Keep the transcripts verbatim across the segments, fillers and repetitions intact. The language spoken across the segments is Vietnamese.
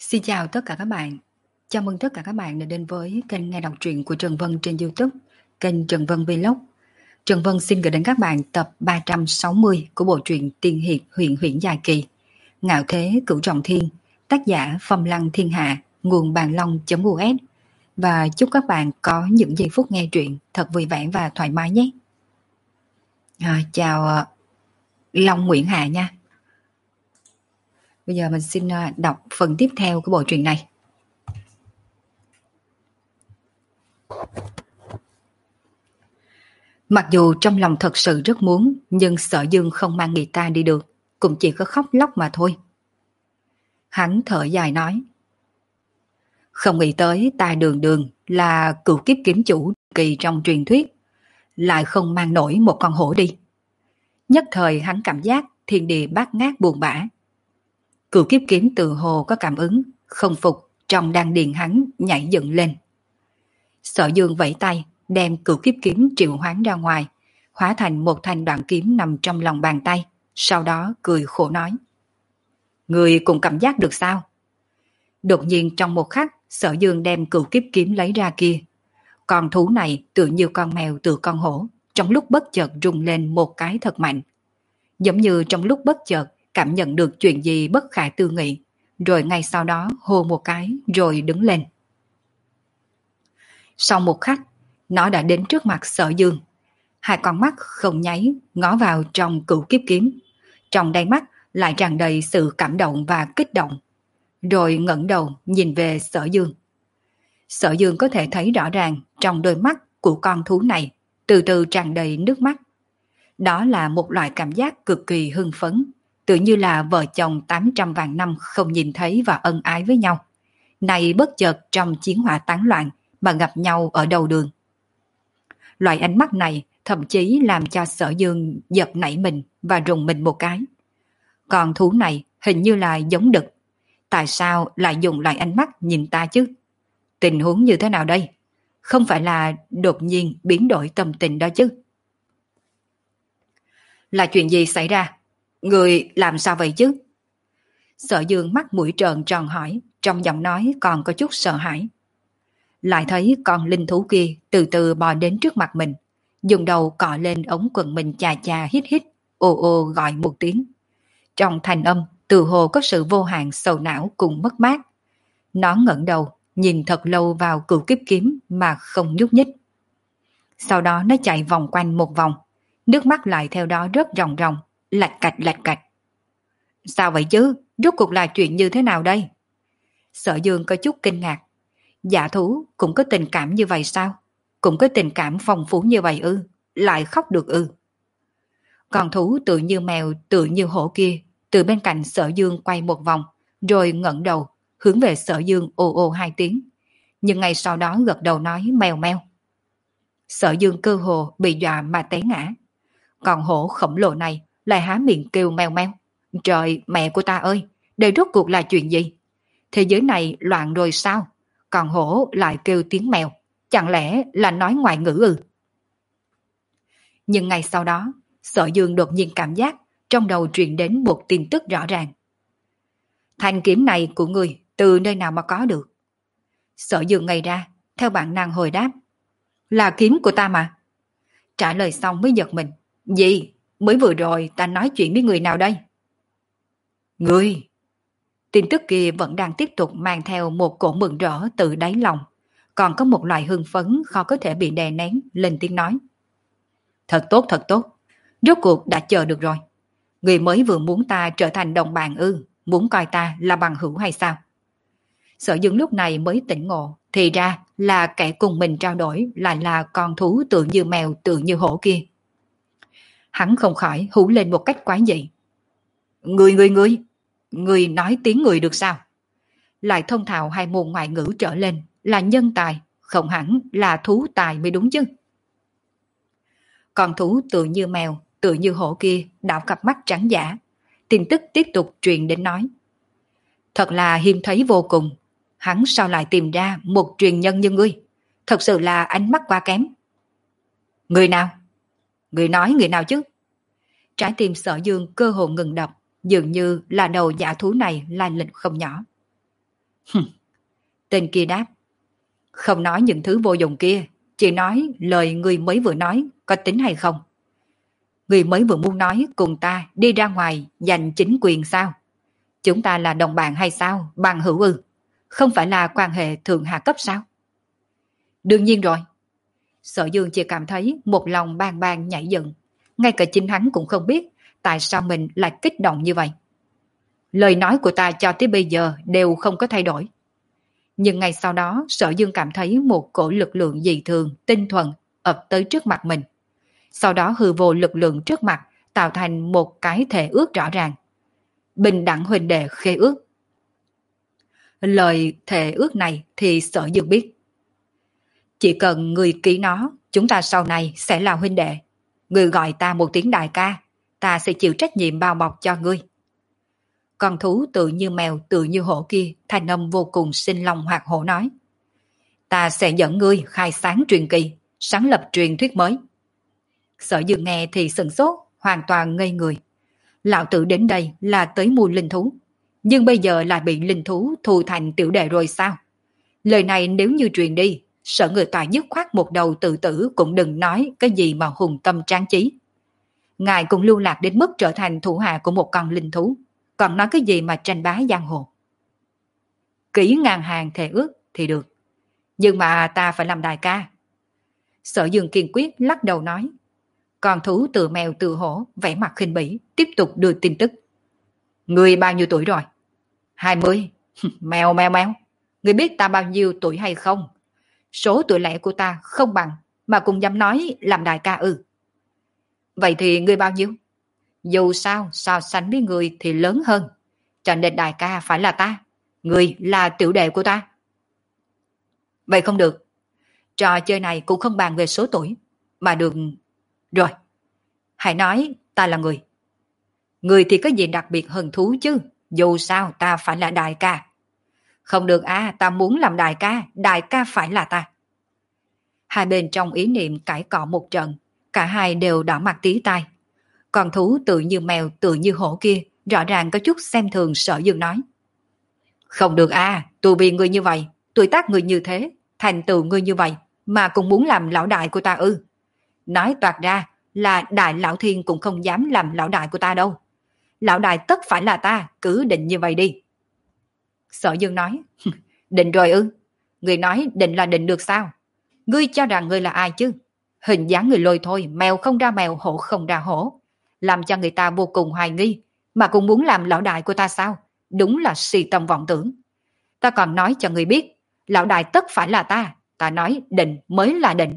Xin chào tất cả các bạn. Chào mừng tất cả các bạn đã đến với kênh nghe đọc truyện của Trần Vân trên YouTube, kênh Trần Vân Vlog. Trần Vân xin gửi đến các bạn tập ba trăm sáu mươi của bộ truyện Tiên Hiệp Huyền Huyễn Dài Kỳ, Ngạo Thế Cửu Trọng Thiên, tác giả Phong Lăng Thiên Hạ, nguồn bàn long.us. Và chúc các bạn có những giây phút nghe truyện thật vui vẻ và thoải mái nhé. À, chào uh, Long Nguyễn Hạ nha. Bây giờ mình xin uh, đọc phần tiếp theo của bộ truyện này. Mặc dù trong lòng thật sự rất muốn, nhưng sợ Dương không mang người ta đi được, cũng chỉ có khóc lóc mà thôi. Hắn thở dài nói: Không nghĩ tới ta Đường Đường là cửu kiếp kiếm chủ kỳ trong truyền thuyết, lại không mang nổi một con hổ đi. Nhất thời hắn cảm giác thiên địa bát ngát buồn bã. Cửu kiếp kiếm tự hồ có cảm ứng, không phục, trong đan điền hắn nhảy dựng lên. Sợ Dương vẫy tay, đem cửu kiếp kiếm triệu hoán ra ngoài, hóa thành một thanh đoạn kiếm nằm trong lòng bàn tay, sau đó cười khổ nói: Người cũng cảm giác được sao? Đột nhiên trong một khắc, Sở Dương đem cửu kiếp kiếm lấy ra kia. Con thú này tựa như con mèo từ con hổ, trong lúc bất chợt rung lên một cái thật mạnh. Giống như trong lúc bất chợt cảm nhận được chuyện gì bất khả tư nghị, rồi ngay sau đó hô một cái rồi đứng lên. Sau một khắc, nó đã đến trước mặt Sở Dương. Hai con mắt không nháy ngó vào trong cửu kiếp kiếm. Trong đáy mắt lại tràn đầy sự cảm động và kích động. Rồi ngẩng đầu nhìn về Sở Dương. Sở Dương có thể thấy rõ ràng trong đôi mắt của con thú này từ từ tràn đầy nước mắt. Đó là một loại cảm giác cực kỳ hưng phấn, tự như là vợ chồng tám trăm vạn năm không nhìn thấy và ân ái với nhau. Này bất chợt trong chiến hỏa tán loạn mà gặp nhau ở đầu đường. Loại ánh mắt này thậm chí làm cho Sở Dương giật nảy mình và rùng mình một cái. Con thú này hình như là giống đực. Tại sao lại dùng loại ánh mắt nhìn ta chứ? Tình huống như thế nào đây? Không phải là đột nhiên biến đổi tâm tình đó chứ? Là chuyện gì xảy ra? Người làm sao vậy chứ? Sở Dương mắt mũi trợn tròn hỏi, trong giọng nói còn có chút sợ hãi. Lại thấy con linh thú kia từ từ bò đến trước mặt mình, dùng đầu cọ lên ống quần mình chà chà hít hít, ồ ồ gọi một tiếng. Trong thành âm từ hồ có sự vô hạn sầu não cùng mất mát. Nó ngẩng đầu nhìn thật lâu vào cửu kiếp kiếm mà không nhúc nhích. Sau đó nó chạy vòng quanh một vòng, nước mắt lại theo đó rớt ròng ròng, lạch cạch lạch cạch. Sao vậy chứ? Rốt cuộc là chuyện như thế nào đây? Sở Dương có chút kinh ngạc. Dạ thú cũng có tình cảm như vậy sao? Cũng có tình cảm phong phú như vậy ư? Lại khóc được ư? Con thú tự như mèo tự như hổ kia từ bên cạnh Sở Dương quay một vòng, rồi ngẩng đầu hướng về Sở Dương ồ ồ hai tiếng, nhưng ngay sau đó gật đầu nói mèo meo. Sở Dương cơ hồ bị dọa mà té ngã. Còn hổ khổng lồ này lại há miệng kêu meo meo. Trời mẹ của ta ơi, đây rốt cuộc là chuyện gì? Thế giới này loạn rồi sao? Còn hổ lại kêu tiếng mèo, chẳng lẽ là nói ngoại ngữ ư? Nhưng ngay sau đó, Sở Dương đột nhiên cảm giác trong đầu truyền đến một tin tức rõ ràng. Thanh kiếm này của người từ nơi nào mà có được? Sở Dương ngây ra, theo bản năng hồi đáp. Là kiếm của ta mà. Trả lời xong mới giật mình. Gì? Mới vừa rồi ta nói chuyện với người nào đây? Người! Tin tức kia vẫn đang tiếp tục mang theo một cổ mừng rỡ từ đáy lòng. Còn có một loại hưng phấn khó có thể bị đè nén, lên tiếng nói. Thật tốt, thật tốt. Rốt cuộc đã chờ được rồi. Người mới vừa muốn ta trở thành đồng bạn ư, muốn coi ta là bằng hữu hay sao? Sở Dương lúc này mới tỉnh ngộ, thì ra là kẻ cùng mình trao đổi lại là con thú tự như mèo tự như hổ kia. Hắn không khỏi hú lên một cách quái dị. Người người người, người nói tiếng người được sao? Lại thông thạo hai môn ngoại ngữ trở lên là nhân tài, không hẳn là thú tài mới đúng chứ. Con thú tự như mèo, tự như hổ kia đảo cặp mắt trắng giả. Tin tức tiếp tục truyền đến nói. Thật là hiếm thấy vô cùng. Hắn sao lại tìm ra một truyền nhân như ngươi? Thật sự là ánh mắt quá kém. Người nào? Người nói người nào chứ? Trái tim Sở Dương cơ hồ ngừng đập, dường như là đầu giả thú này lai lịch không nhỏ. Tên kia đáp, không nói những thứ vô dụng kia, chỉ nói lời người mới vừa nói có tính hay không. Người mới vừa muốn nói cùng ta đi ra ngoài giành chính quyền sao? Chúng ta là đồng bạn hay sao? Bằng hữu ư? Không phải là quan hệ thượng hạ cấp sao? Đương nhiên rồi. Sở Dương chỉ cảm thấy một lòng bang bang nhảy dựng. Ngay cả chính hắn cũng không biết tại sao mình lại kích động như vậy. Lời nói của ta cho tới bây giờ đều không có thay đổi. Nhưng ngay sau đó Sở Dương cảm thấy một cổ lực lượng dị thường, tinh thuần ập tới trước mặt mình. Sau đó hư vô lực lượng trước mặt tạo thành một cái thể ước rõ ràng. Bình đẳng huynh đệ khế ước. Lời thể ước này thì Sở Dương biết. Chỉ cần người ký nó, chúng ta sau này sẽ là huynh đệ. Người gọi ta một tiếng đại ca, ta sẽ chịu trách nhiệm bao bọc cho ngươi. Con thú tự như mèo tự như hổ kia, thanh âm vô cùng sinh lòng hoạt hổ nói. Ta sẽ dẫn ngươi khai sáng truyền kỳ, sáng lập truyền thuyết mới. Sở Dương nghe thì sửng sốt, hoàn toàn ngây người. Lão tử đến đây là tới mua linh thú, nhưng bây giờ lại bị linh thú thu thành tiểu đệ rồi sao? Lời này nếu như truyền đi, sợ người ta dứt khoát một đầu tự tử cũng đừng nói cái gì mà hùng tâm tráng chí. Ngài cũng lưu lạc đến mức trở thành thủ hạ của một con linh thú, còn nói cái gì mà tranh bá giang hồ. Kỹ ngàn hàng thề ước thì được, nhưng mà ta phải làm đại ca. Sở Dương kiên quyết lắc đầu nói. Con thú từ mèo từ hổ vẻ mặt khinh bỉ tiếp tục đưa tin tức. Người bao nhiêu tuổi rồi? Hai mươi. Mèo mèo mèo. Người biết ta bao nhiêu tuổi hay không? Số tuổi lẻ của ta không bằng mà cũng dám nói làm đại ca ư? Vậy thì người bao nhiêu? Dù sao so sánh với người thì lớn hơn, cho nên đại ca phải là ta. Người là tiểu đệ của ta. Vậy không được. Trò chơi này cũng không bàn về số tuổi, mà được. Rồi, hãy nói ta là người. Người thì có gì đặc biệt hơn thú chứ? Dù sao ta phải là đại ca. Không được à, ta muốn làm đại ca, đại ca phải là ta. Hai bên trong ý niệm cãi cọ một trận, cả hai đều đỏ mặt tí tai. Còn thú tự như mèo tự như hổ kia rõ ràng có chút xem thường Sở Dương nói. Không được à, tu vi người như vậy, tuổi tác người như thế, thành tựu người như vậy, mà cũng muốn làm lão đại của ta ư? Nói toạc ra là đại lão thiên cũng không dám làm lão đại của ta đâu. Lão đại tất phải là ta, cứ định như vậy đi. Sở Dương nói, định rồi ư? Người nói định là định được sao? Ngươi cho rằng ngươi là ai chứ? Hình dáng người lôi thôi, mèo không ra mèo, hổ không ra hổ. Làm cho người ta vô cùng hoài nghi, mà cũng muốn làm lão đại của ta sao? Đúng là si tâm vọng tưởng. Ta còn nói cho người biết, lão đại tất phải là ta. Ta nói định mới là định.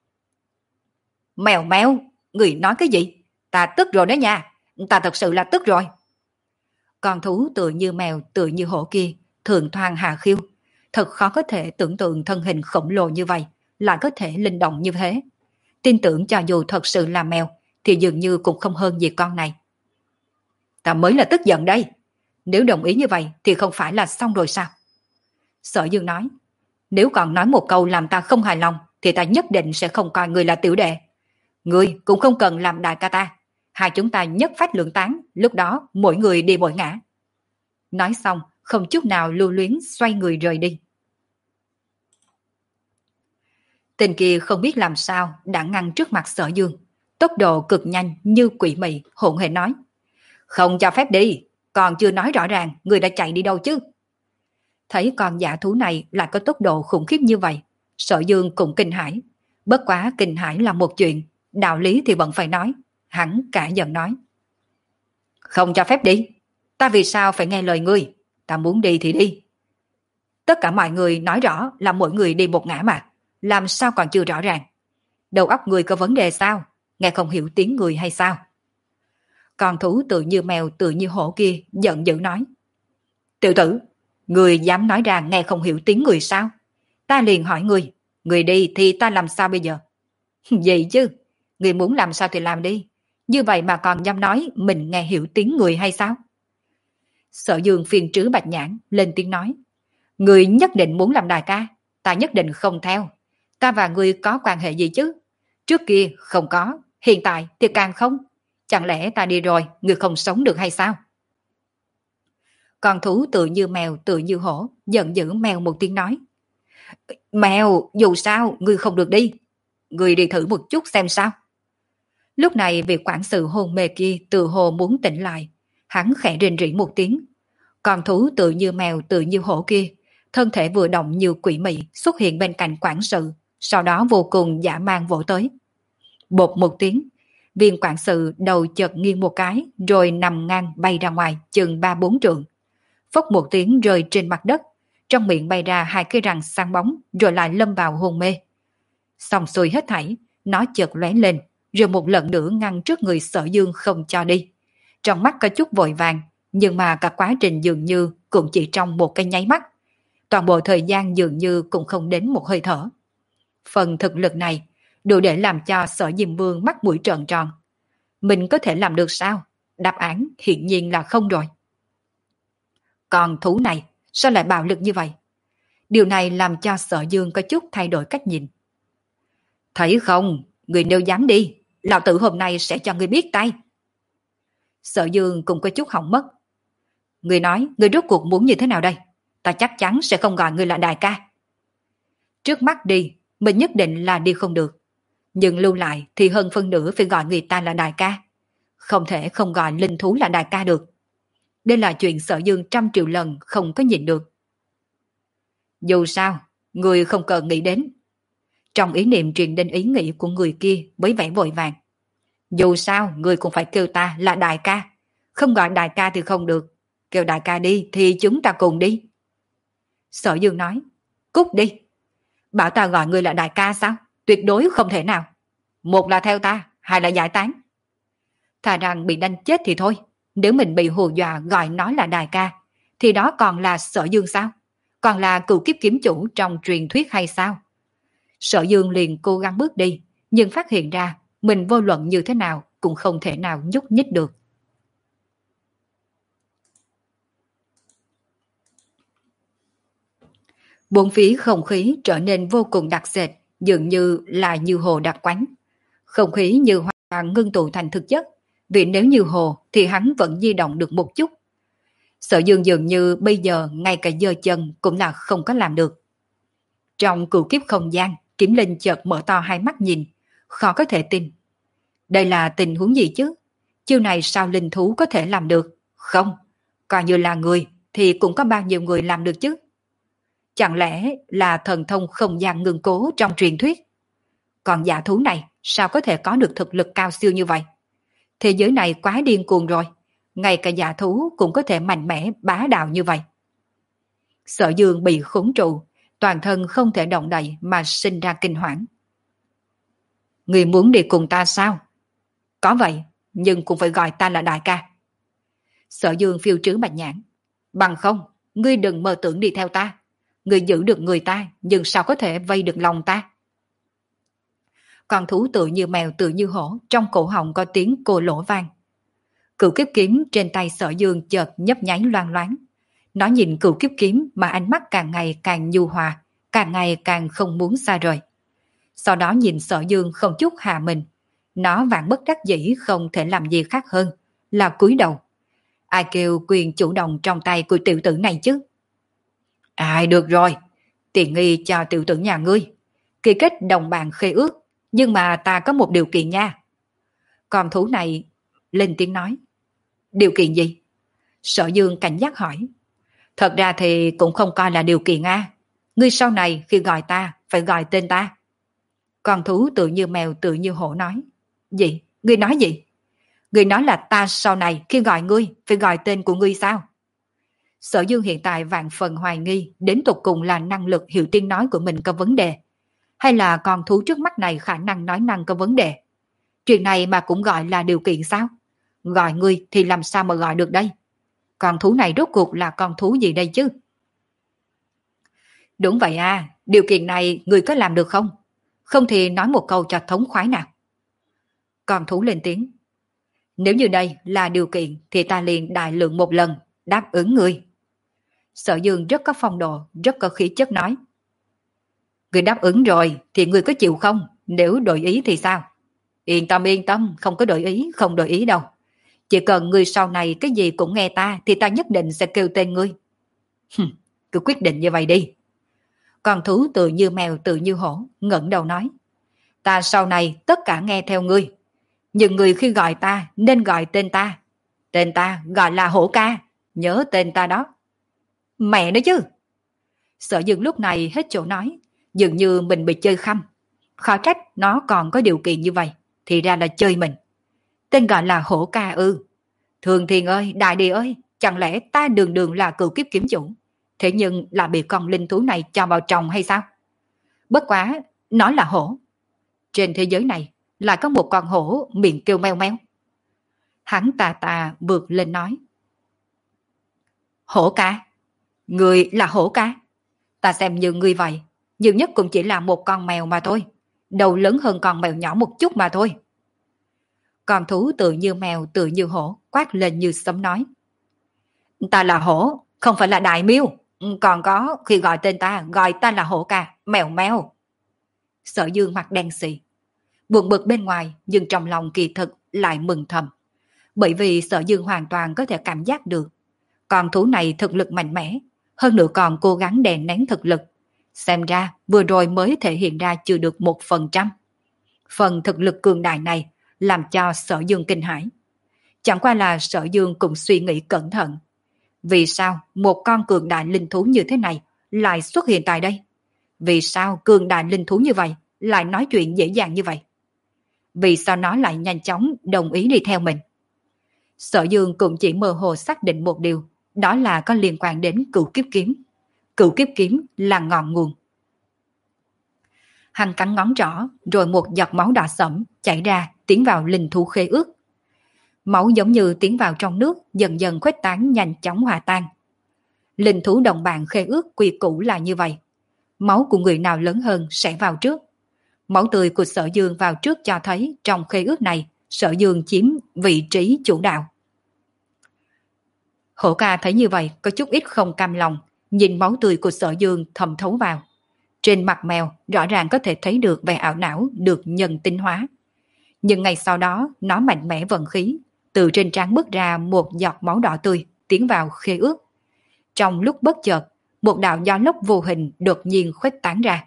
Mèo mèo, người nói cái gì? Ta tức rồi đó nha. Ta thật sự là tức rồi. Con thú tựa như mèo tựa như hổ kia, thường thoang hạ khiêu. Thật khó có thể tưởng tượng thân hình khổng lồ như vậy, lại có thể linh động như thế. Tin tưởng cho dù thật sự là mèo, thì dường như cũng không hơn gì con này. Ta mới là tức giận đây. Nếu đồng ý như vậy thì không phải là xong rồi sao? Sở Dương nói, nếu còn nói một câu làm ta không hài lòng, thì ta nhất định sẽ không coi người là tiểu đệ. Người cũng không cần làm đại ca ta. Hai chúng ta nhất phách lượng tán, lúc đó mỗi người đi mỗi ngã. Nói xong, không chút nào lưu luyến xoay người rời đi. Tên kia không biết làm sao đã ngăn trước mặt Sở Dương. Tốc độ cực nhanh như quỷ mị, hỗn hển nói. Không cho phép đi, còn chưa nói rõ ràng người đã chạy đi đâu chứ. Thấy con dã thú này lại có tốc độ khủng khiếp như vậy, Sở Dương cũng kinh hãi. Bất quá kinh hãi là một chuyện, đạo lý thì vẫn phải nói. Hắn cả giận nói. Không cho phép đi, ta vì sao phải nghe lời ngươi? Ta muốn đi thì đi. Tất cả mọi người nói rõ là mỗi người đi một ngã mà, làm sao còn chưa rõ ràng? Đầu óc người có vấn đề sao? Nghe không hiểu tiếng người hay sao? Con thú tự như mèo tự như hổ kia giận dữ nói. Tiểu tử, người dám nói ra nghe không hiểu tiếng người sao? Ta liền hỏi người, người đi thì ta làm sao bây giờ? Vậy chứ, người muốn làm sao thì làm đi. Như vậy mà còn dám nói mình nghe hiểu tiếng người hay sao? Sở Dương phiền trứ bạch nhãn lên tiếng nói. Người nhất định muốn làm đại ca, ta nhất định không theo. Ta và người có quan hệ gì chứ? Trước kia không có, hiện tại thì càng không. Chẳng lẽ ta đi rồi, người không sống được hay sao? Con thú tự như mèo tự như hổ, giận dữ mèo một tiếng nói. Mèo, dù sao, ngươi không được đi. Ngươi đi thử một chút xem sao. Lúc này việc quản sự hôn mê kia tự hồ muốn tỉnh lại. Hắn khẽ rên rỉ một tiếng. Con thú tự như mèo tự như hổ kia, thân thể vừa động như quỷ mị xuất hiện bên cạnh quản sự, sau đó vô cùng dã man vỗ tới. Bột một tiếng, viên quản sự đầu chợt nghiêng một cái rồi nằm ngang bay ra ngoài chừng ba bốn trượng. Phốc một tiếng rơi trên mặt đất, trong miệng bay ra hai cái răng sáng bóng rồi lại lâm vào hôn mê. Xong xuôi hết thảy, nó chợt lóe lên rồi một lần nữa ngăn trước người Sở Dương không cho đi. Trong mắt có chút vội vàng, nhưng mà cả quá trình dường như cũng chỉ trong một cái nháy mắt. Toàn bộ thời gian dường như cũng không đến một hơi thở. Phần thực lực này đủ để làm cho Sở Diêm Vương mắt mũi trợn tròn. Mình có thể làm được sao? Đáp án hiển nhiên là không rồi. Còn thú này sao lại bạo lực như vậy? Điều này làm cho Sở Dương có chút thay đổi cách nhìn. Thấy không, người nếu dám đi, lão tử hôm nay sẽ cho người biết tay. Sở Dương cũng có chút hỏng mất. Người nói, người rốt cuộc muốn như thế nào đây? Ta chắc chắn sẽ không gọi người là đại ca. Trước mắt đi, mình nhất định là đi không được. Nhưng lưu lại thì hơn phân nửa phải gọi người ta là đại ca. Không thể không gọi linh thú là đại ca được. Đây là chuyện Sở Dương trăm triệu lần không có nhịn được. Dù sao, người không cần nghĩ đến. Trong ý niệm truyền đến ý nghĩ của người kia với vẻ vội vàng. Dù sao, người cũng phải kêu ta là đại ca. Không gọi đại ca thì không được. Kêu đại ca đi thì chúng ta cùng đi. Sở Dương nói, cút đi. Bảo ta gọi người là đại ca sao? Tuyệt đối không thể nào. Một là theo ta, hai là giải tán. Thà rằng bị đánh chết thì thôi. Nếu mình bị hù dọa gọi nó là đại ca, thì đó còn là Sở Dương sao? Còn là cựu kiếp kiếm chủ trong truyền thuyết hay sao? Sở Dương liền cố gắng bước đi, nhưng phát hiện ra mình vô luận như thế nào cũng không thể nào nhúc nhích được. Bốn phía không khí trở nên vô cùng đặc sệt, dường như là như hồ đặc quánh. Không khí như hoàn ngưng tụ thành thực chất, vì nếu như hồ thì hắn vẫn di động được một chút. Sở Dương dường như bây giờ ngay cả giơ chân cũng là không có làm được. Trong cửu kiếp không gian, Kiếm Linh chợt mở to hai mắt nhìn, khó có thể tin. Đây là tình huống gì chứ? Chiêu này sao linh thú có thể làm được? Không, coi như là người thì cũng có bao nhiêu người làm được chứ? Chẳng lẽ là thần thông không gian ngưng cố trong truyền thuyết? Còn giả thú này sao có thể có được thực lực cao siêu như vậy? Thế giới này quá điên cuồng rồi, ngay cả giả thú cũng có thể mạnh mẽ bá đạo như vậy. Sở Dương bị khốn trụ, toàn thân không thể động đậy mà sinh ra kinh hoảng. Người muốn đi cùng ta sao? Có vậy, nhưng cũng phải gọi ta là đại ca. Sở Dương phiêu trứ bạch nhãn. Bằng không, ngươi đừng mơ tưởng đi theo ta. Ngươi giữ được người ta, nhưng sao có thể vây được lòng ta? Con thú tự như mèo tự như hổ, trong cổ họng có tiếng cô lỗ vang. Cửu kiếp kiếm trên tay Sở Dương chợt nhấp nháy loang loáng. Nó nhìn cửu kiếp kiếm mà ánh mắt càng ngày càng nhu hòa, càng ngày càng không muốn xa rời. Sau đó nhìn Sở Dương không chút hạ mình. Nó vạn bất đắc dĩ không thể làm gì khác hơn là cúi đầu. Ai kêu quyền chủ động trong tay của tiểu tử này chứ? Ai được rồi, tiện nghi cho tiểu tử nhà ngươi. Kỳ kết đồng bàn khê ước, nhưng mà ta có một điều kiện nha. Con thú này lên tiếng nói. Điều kiện gì? Sở Dương cảnh giác hỏi. Thật ra thì cũng không coi là điều kiện a. Ngươi sau này khi gọi ta phải gọi tên ta. Con thú tự như mèo tự như hổ nói. Gì? Ngươi nói gì? Ngươi nói là ta sau này khi gọi ngươi phải gọi tên của ngươi sao? Sở Dương hiện tại vạn phần hoài nghi đến tục cùng là năng lực hiểu tiếng nói của mình có vấn đề, hay là con thú trước mắt này khả năng nói năng có vấn đề. Chuyện này mà cũng gọi là điều kiện sao? Gọi ngươi thì làm sao mà gọi được đây? Con thú này rốt cuộc là con thú gì đây chứ? Đúng vậy à, điều kiện này ngươi có làm được không? Không thì nói một câu cho thống khoái nào. Con thú lên tiếng. Nếu như đây là điều kiện thì ta liền đại lượng một lần, đáp ứng ngươi. Sở Dương rất có phong độ, rất có khí chất nói. Ngươi đáp ứng rồi thì ngươi có chịu không? Nếu đổi ý thì sao? Yên tâm yên tâm, không có đổi ý, không đổi ý đâu. Chỉ cần ngươi sau này cái gì cũng nghe ta thì ta nhất định sẽ kêu tên ngươi. Cứ quyết định như vậy đi. Con thú tự như mèo tự như hổ, ngẩng đầu nói. Ta sau này tất cả nghe theo ngươi. Nhưng người khi gọi ta nên gọi tên ta. Tên ta gọi là Hổ Ca. Nhớ tên ta đó. Mẹ nói chứ. Sở Dương lúc này hết chỗ nói. Dường như mình bị chơi khăm. Khó trách nó còn có điều kiện như vậy. Thì ra là chơi mình. Tên gọi là Hổ Ca ư? Thường Thiên ơi, Đại Địa ơi, chẳng lẽ ta đường đường là cựu kiếp kiếm chủ, thế nhưng là bị con linh thú này cho vào chồng hay sao? Bất quá, nó là hổ. Trên thế giới này lại có một con hổ miệng kêu meo meo. Hắn tà tà vượt lên nói. Hổ Ca? Người là Hổ Ca? Ta xem như người vậy, nhiều nhất cũng chỉ là một con mèo mà thôi. Đầu lớn hơn con mèo nhỏ một chút mà thôi. Con thú tự như mèo tự như hổ quát lên như sấm nói. Ta là hổ, không phải là đại miêu. Còn có khi gọi tên ta, gọi ta là Hổ Ca, mèo mèo. Sở Dương mặt đen xì. Buồn bực bên ngoài nhưng trong lòng kỳ thực lại mừng thầm. Bởi vì Sở Dương hoàn toàn có thể cảm giác được. Con thú này thực lực mạnh mẽ, hơn nữa còn cố gắng đè nén thực lực. Xem ra vừa rồi mới thể hiện ra chưa được một phần trăm. Phần thực lực cường đại này làm cho Sở Dương kinh hãi. Chẳng qua là Sở Dương cũng suy nghĩ cẩn thận. Vì sao một con cường đại linh thú như thế này lại xuất hiện tại đây? Vì sao cường đại linh thú như vậy lại nói chuyện dễ dàng như vậy? Vì sao nó lại nhanh chóng đồng ý đi theo mình? Sở Dương cũng chỉ mơ hồ xác định một điều, đó là có liên quan đến cửu kiếp kiếm. Cửu kiếp kiếm là ngọn nguồn. Hắn cắn ngón trỏ, rồi một giọt máu đỏ sẫm chảy ra tiến vào linh thú khế ước. Máu giống như tiến vào trong nước, dần dần khuếch tán nhanh chóng hòa tan. Linh thú đồng bạn khế ước quy củ là như vậy. Máu của người nào lớn hơn sẽ vào trước. Máu tươi của Sở Dương vào trước cho thấy trong khế ước này, Sở Dương chiếm vị trí chủ đạo. Hổ Ca thấy như vậy có chút ít không cam lòng, nhìn máu tươi của Sở Dương thẩm thấu vào. Trên mặt mèo rõ ràng có thể thấy được vẻ ảo não được nhân tinh hóa. Nhưng ngay sau đó nó mạnh mẽ vận khí, từ trên trán bước ra một giọt máu đỏ tươi tiến vào khế ước. Trong lúc bất chợt, một đạo gió lốc vô hình đột nhiên khuếch tán ra.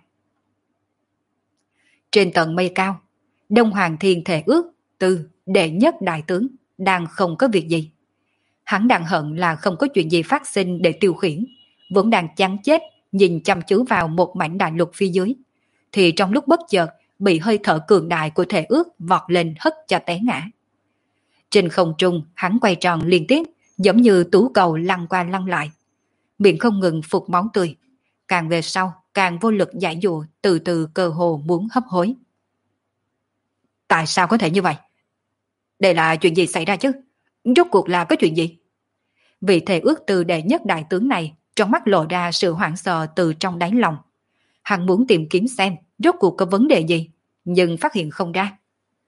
Trên tận mây cao, Đông Hoàng Thiên Thể Ước Tư đệ nhất đại tướng đang không có việc gì. Hắn đang hận là không có chuyện gì phát sinh để tiêu khiển, vẫn đang chán chết nhìn chăm chú vào một mảnh đại lục phía dưới, thì trong lúc bất chợt bị hơi thở cường đại của Thể Ước vọt lên hất cho té ngã. Trên không trung hắn quay tròn liên tiếp, giống như tú cầu lăn qua lăn lại, miệng không ngừng phụt máu tươi, càng về sau càng vô lực giải dụa, từ từ cơ hồ muốn hấp hối. Tại sao có thể như vậy? Đây là chuyện gì xảy ra chứ? Rốt cuộc là có chuyện gì? Vị Thể Ước Tư đệ nhất đại tướng này trong mắt lộ ra sự hoảng sợ từ trong đáy lòng. Hắn muốn tìm kiếm xem rốt cuộc có vấn đề gì, nhưng phát hiện không ra.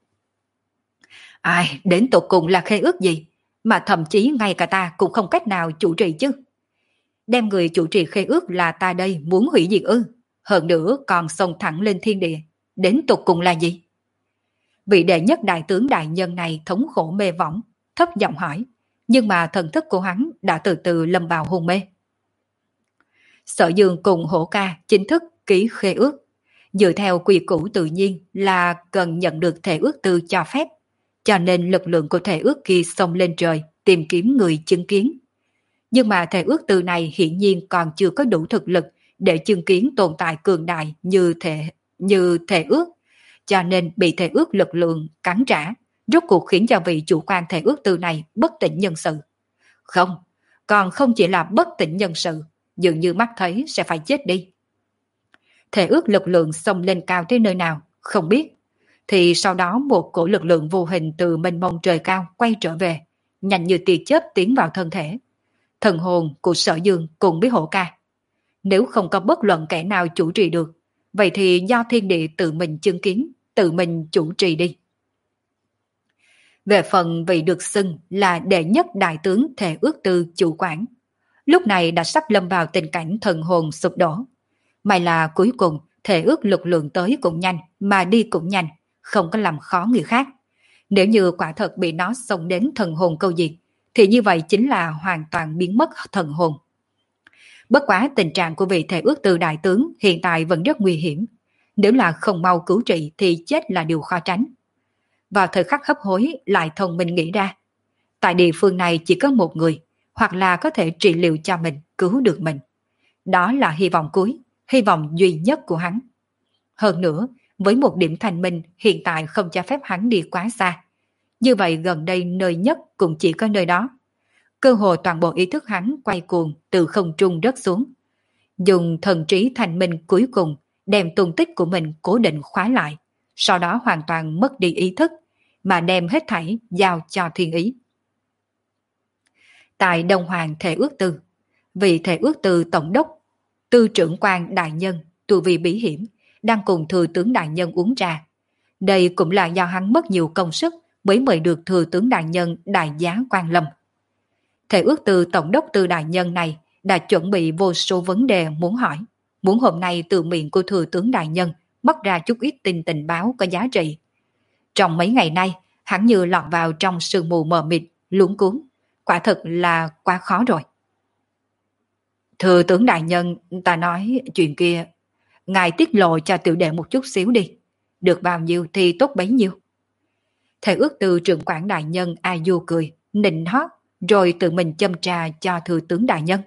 Ai, đến tột cùng là khế ước gì, mà thậm chí ngay cả ta cũng không cách nào chủ trì chứ. Đem người chủ trì khế ước là ta đây muốn hủy diệt ư, hơn nữa còn xông thẳng lên thiên địa, đến tột cùng là gì? Vị đệ nhất đại tướng đại nhân này thống khổ mê võng, thấp giọng hỏi, nhưng mà thần thức của hắn đã từ từ lâm vào hôn mê. Sở Dương cùng Hổ Ca chính thức ký khế ước, dựa theo quy củ tự nhiên là cần nhận được Thể Ước Tư cho phép, cho nên lực lượng của Thể Ước kia xông lên trời tìm kiếm người chứng kiến. Nhưng mà Thể Ước Tư này hiển nhiên còn chưa có đủ thực lực để chứng kiến tồn tại cường đại như thể như Thể Ước, cho nên bị Thể Ước lực lượng cắn trả, rốt cuộc khiến cho vị chủ quan Thể Ước Tư này bất tỉnh nhân sự. Không, còn không chỉ là bất tỉnh nhân sự, dường như mắt thấy sẽ phải chết đi. Thể ước lực lượng xông lên cao tới nơi nào, không biết. Thì sau đó một cổ lực lượng vô hình từ mênh mông trời cao quay trở về, nhanh như tia chớp tiến vào thân thể. Thần hồn của Sở Dương cùng với Hổ Ca. Nếu không có bất luận kẻ nào chủ trì được, vậy thì do thiên địa tự mình chứng kiến, tự mình chủ trì đi. Về phần vị được xưng là đệ nhất đại tướng Thể Ước Tư chủ quản, lúc này đã sắp lâm vào tình cảnh thần hồn sụp đổ. May là cuối cùng Thể Ước lực lượng tới cũng nhanh, mà đi cũng nhanh, không có làm khó người khác. Nếu như quả thật bị nó xông đến thần hồn câu diệt, thì như vậy chính là hoàn toàn biến mất thần hồn. Bất quá tình trạng của vị thể ước từ đại tướng hiện tại vẫn rất nguy hiểm. Nếu là không mau cứu trị thì chết là điều khó tránh. Vào thời khắc hấp hối lại thông minh nghĩ ra. Tại địa phương này chỉ có một người, hoặc là có thể trị liệu cho mình, cứu được mình. Đó là hy vọng cuối, hy vọng duy nhất của hắn. Hơn nữa, với một điểm thành minh hiện tại không cho phép hắn đi quá xa. Như vậy gần đây nơi nhất cũng chỉ có nơi đó. Cơ hồ toàn bộ ý thức hắn quay cuồng từ không trung rớt xuống. Dùng thần trí thành minh cuối cùng đem tung tích của mình cố định khóa lại, sau đó hoàn toàn mất đi ý thức, mà đem hết thảy giao cho thiên ý. Tại Đông Hoàng Thể ước tư, vị Thể ước tư tổng đốc, tư trưởng quan đại nhân, tu vi bí hiểm, đang cùng thừa tướng đại nhân uống trà. Đây cũng là do hắn mất nhiều công sức mới mời được thừa tướng đại nhân đại giá quan lâm. Thể ước tư tổng đốc tư đại nhân này đã chuẩn bị vô số vấn đề muốn hỏi, muốn hôm nay từ miệng của thừa tướng đại nhân móc ra chút ít tin tình báo có giá trị. Trong mấy ngày nay, hắn như lọt vào trong sương mù mờ mịt, luống cuống, quả thật là quá khó rồi. Thừa tướng đại nhân, ta nói chuyện kia, ngài tiết lộ cho tiểu đệ một chút xíu đi, được bao nhiêu thì tốt bấy nhiêu. Thể ước tư trưởng quản đại nhân A Du cười, nịnh hót, rồi tự mình châm trà cho thừa tướng đại nhân.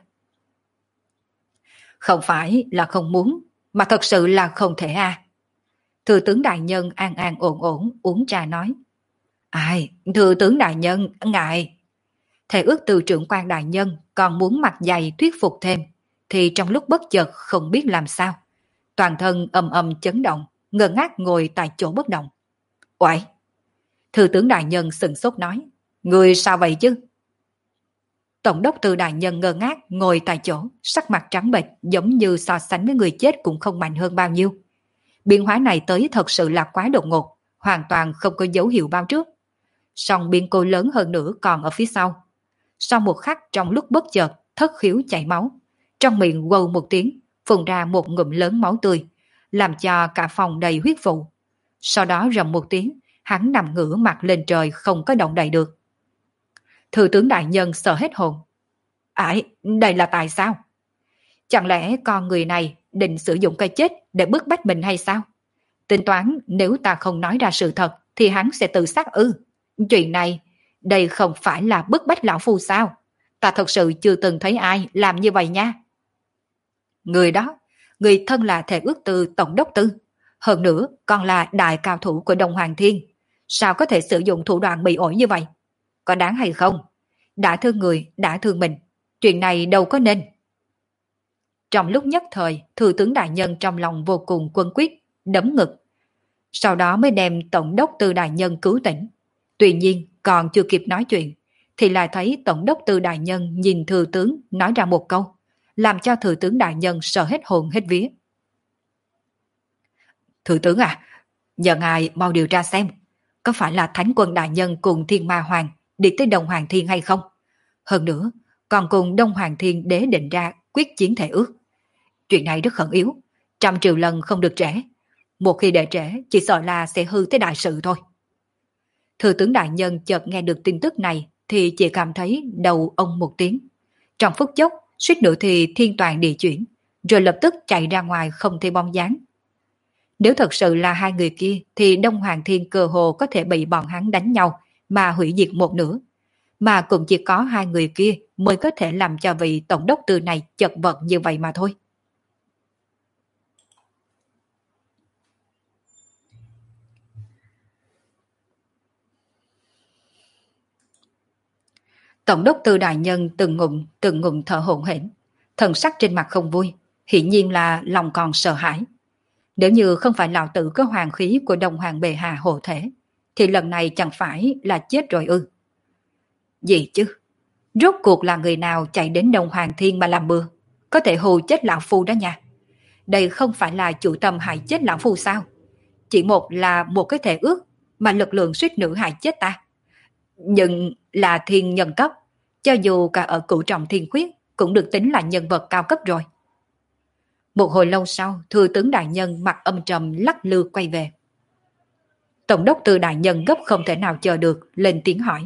Không phải là không muốn, mà thật sự là không thể à. Thừa tướng đại nhân an an ổn ổn uống trà nói. Ai, thừa tướng đại nhân, ngài. Thể ước tư trưởng quan đại nhân còn muốn mặt dày thuyết phục thêm, thì trong lúc bất chợt không biết làm sao. Toàn thân ầm ầm chấn động, ngơ ngác ngồi tại chỗ bất động. Uầy! Thừa tướng đại nhân sừng sốt nói. Người sao vậy chứ? Tổng đốc tư đại nhân ngơ ngác ngồi tại chỗ, sắc mặt trắng bệch giống như so sánh với người chết cũng không mạnh hơn bao nhiêu. Biến hóa này tới thật sự là quá đột ngột, hoàn toàn không có dấu hiệu báo trước. Song biến cố lớn hơn nữa còn ở phía sau. Sau một khắc trong lúc bất chợt, thất khiếu chảy máu. Trong miệng quâu một tiếng, phun ra một ngụm lớn máu tươi, làm cho cả phòng đầy huyết vụ. Sau đó rầm một tiếng, hắn nằm ngửa mặt lên trời không có động đậy được. Thừa tướng đại nhân sợ hết hồn. Ải, đây là tại sao? Chẳng lẽ con người này định sử dụng cái chết để bức bách mình hay sao? Tính toán nếu ta không nói ra sự thật thì hắn sẽ tự sát ư. Chuyện này, đây không phải là bức bách lão phu sao? Ta thật sự chưa từng thấy ai làm như vậy nha. Người đó, người thân là thể ước tư tổng đốc tư. Hơn nữa còn là đại cao thủ của Đông Hoàng Thiên. Sao có thể sử dụng thủ đoạn bị ổi như vậy? Có đáng hay không? Đã thương người, đã thương mình. Chuyện này đâu có nên. Trong lúc nhất thời, thừa tướng đại nhân trong lòng vô cùng quân quyết, đấm ngực. Sau đó mới đem tổng đốc tư đại nhân cứu tỉnh. Tuy nhiên, còn chưa kịp nói chuyện, thì lại thấy tổng đốc tư đại nhân nhìn thừa tướng nói ra một câu, làm cho thừa tướng đại nhân sợ hết hồn hết vía. Thừa tướng à, nhờ ngài mau điều tra xem, có phải là Thánh quân đại nhân cùng Thiên Ma Hoàng đi tới Đông Hoàng Thiên hay không? Hơn nữa, còn cùng Đông Hoàng Thiên đế định ra quyết chiến thể ước. Chuyện này rất khẩn yếu, trăm triệu lần không được trễ. Một khi để trễ, chỉ sợ là sẽ hư tới đại sự thôi. Thừa tướng đại nhân chợt nghe được tin tức này thì chỉ cảm thấy đầu ông một tiếng. Trong phút chốc, suýt nữa thì thiên toàn địa chuyển, rồi lập tức chạy ra ngoài không thấy bóng dáng. Nếu thật sự là hai người kia thì Đông Hoàng Thiên cơ hồ có thể bị bọn hắn đánh nhau mà hủy diệt một nửa. Mà cũng chỉ có hai người kia mới có thể làm cho vị tổng đốc tư này chật vật như vậy mà thôi. Tổng đốc tư đại nhân từng ngụm từng ngụm thở hổn hển, thần sắc trên mặt không vui, hiển nhiên là lòng còn sợ hãi. Nếu như không phải lão tử có hoàng khí của Đông Hoàng bệ hạ hộ thể, thì lần này chẳng phải là chết rồi ư? Gì chứ? Rốt cuộc là người nào chạy đến Đông Hoàng Thiên mà làm bừa, có thể hù chết lão phu đó nha. Đây không phải là chủ tâm hại chết lão phu sao? Chỉ một là một cái thể ước mà lực lượng suýt nữa hại chết ta. Nhưng là thiên nhân cấp, cho dù cả ở cửu trọng thiên khuyết cũng được tính là nhân vật cao cấp rồi. Một hồi lâu sau, thừa tướng đại nhân mặt âm trầm lắc lư quay về. Tổng đốc Tư đại nhân gấp không thể nào chờ được, lên tiếng hỏi.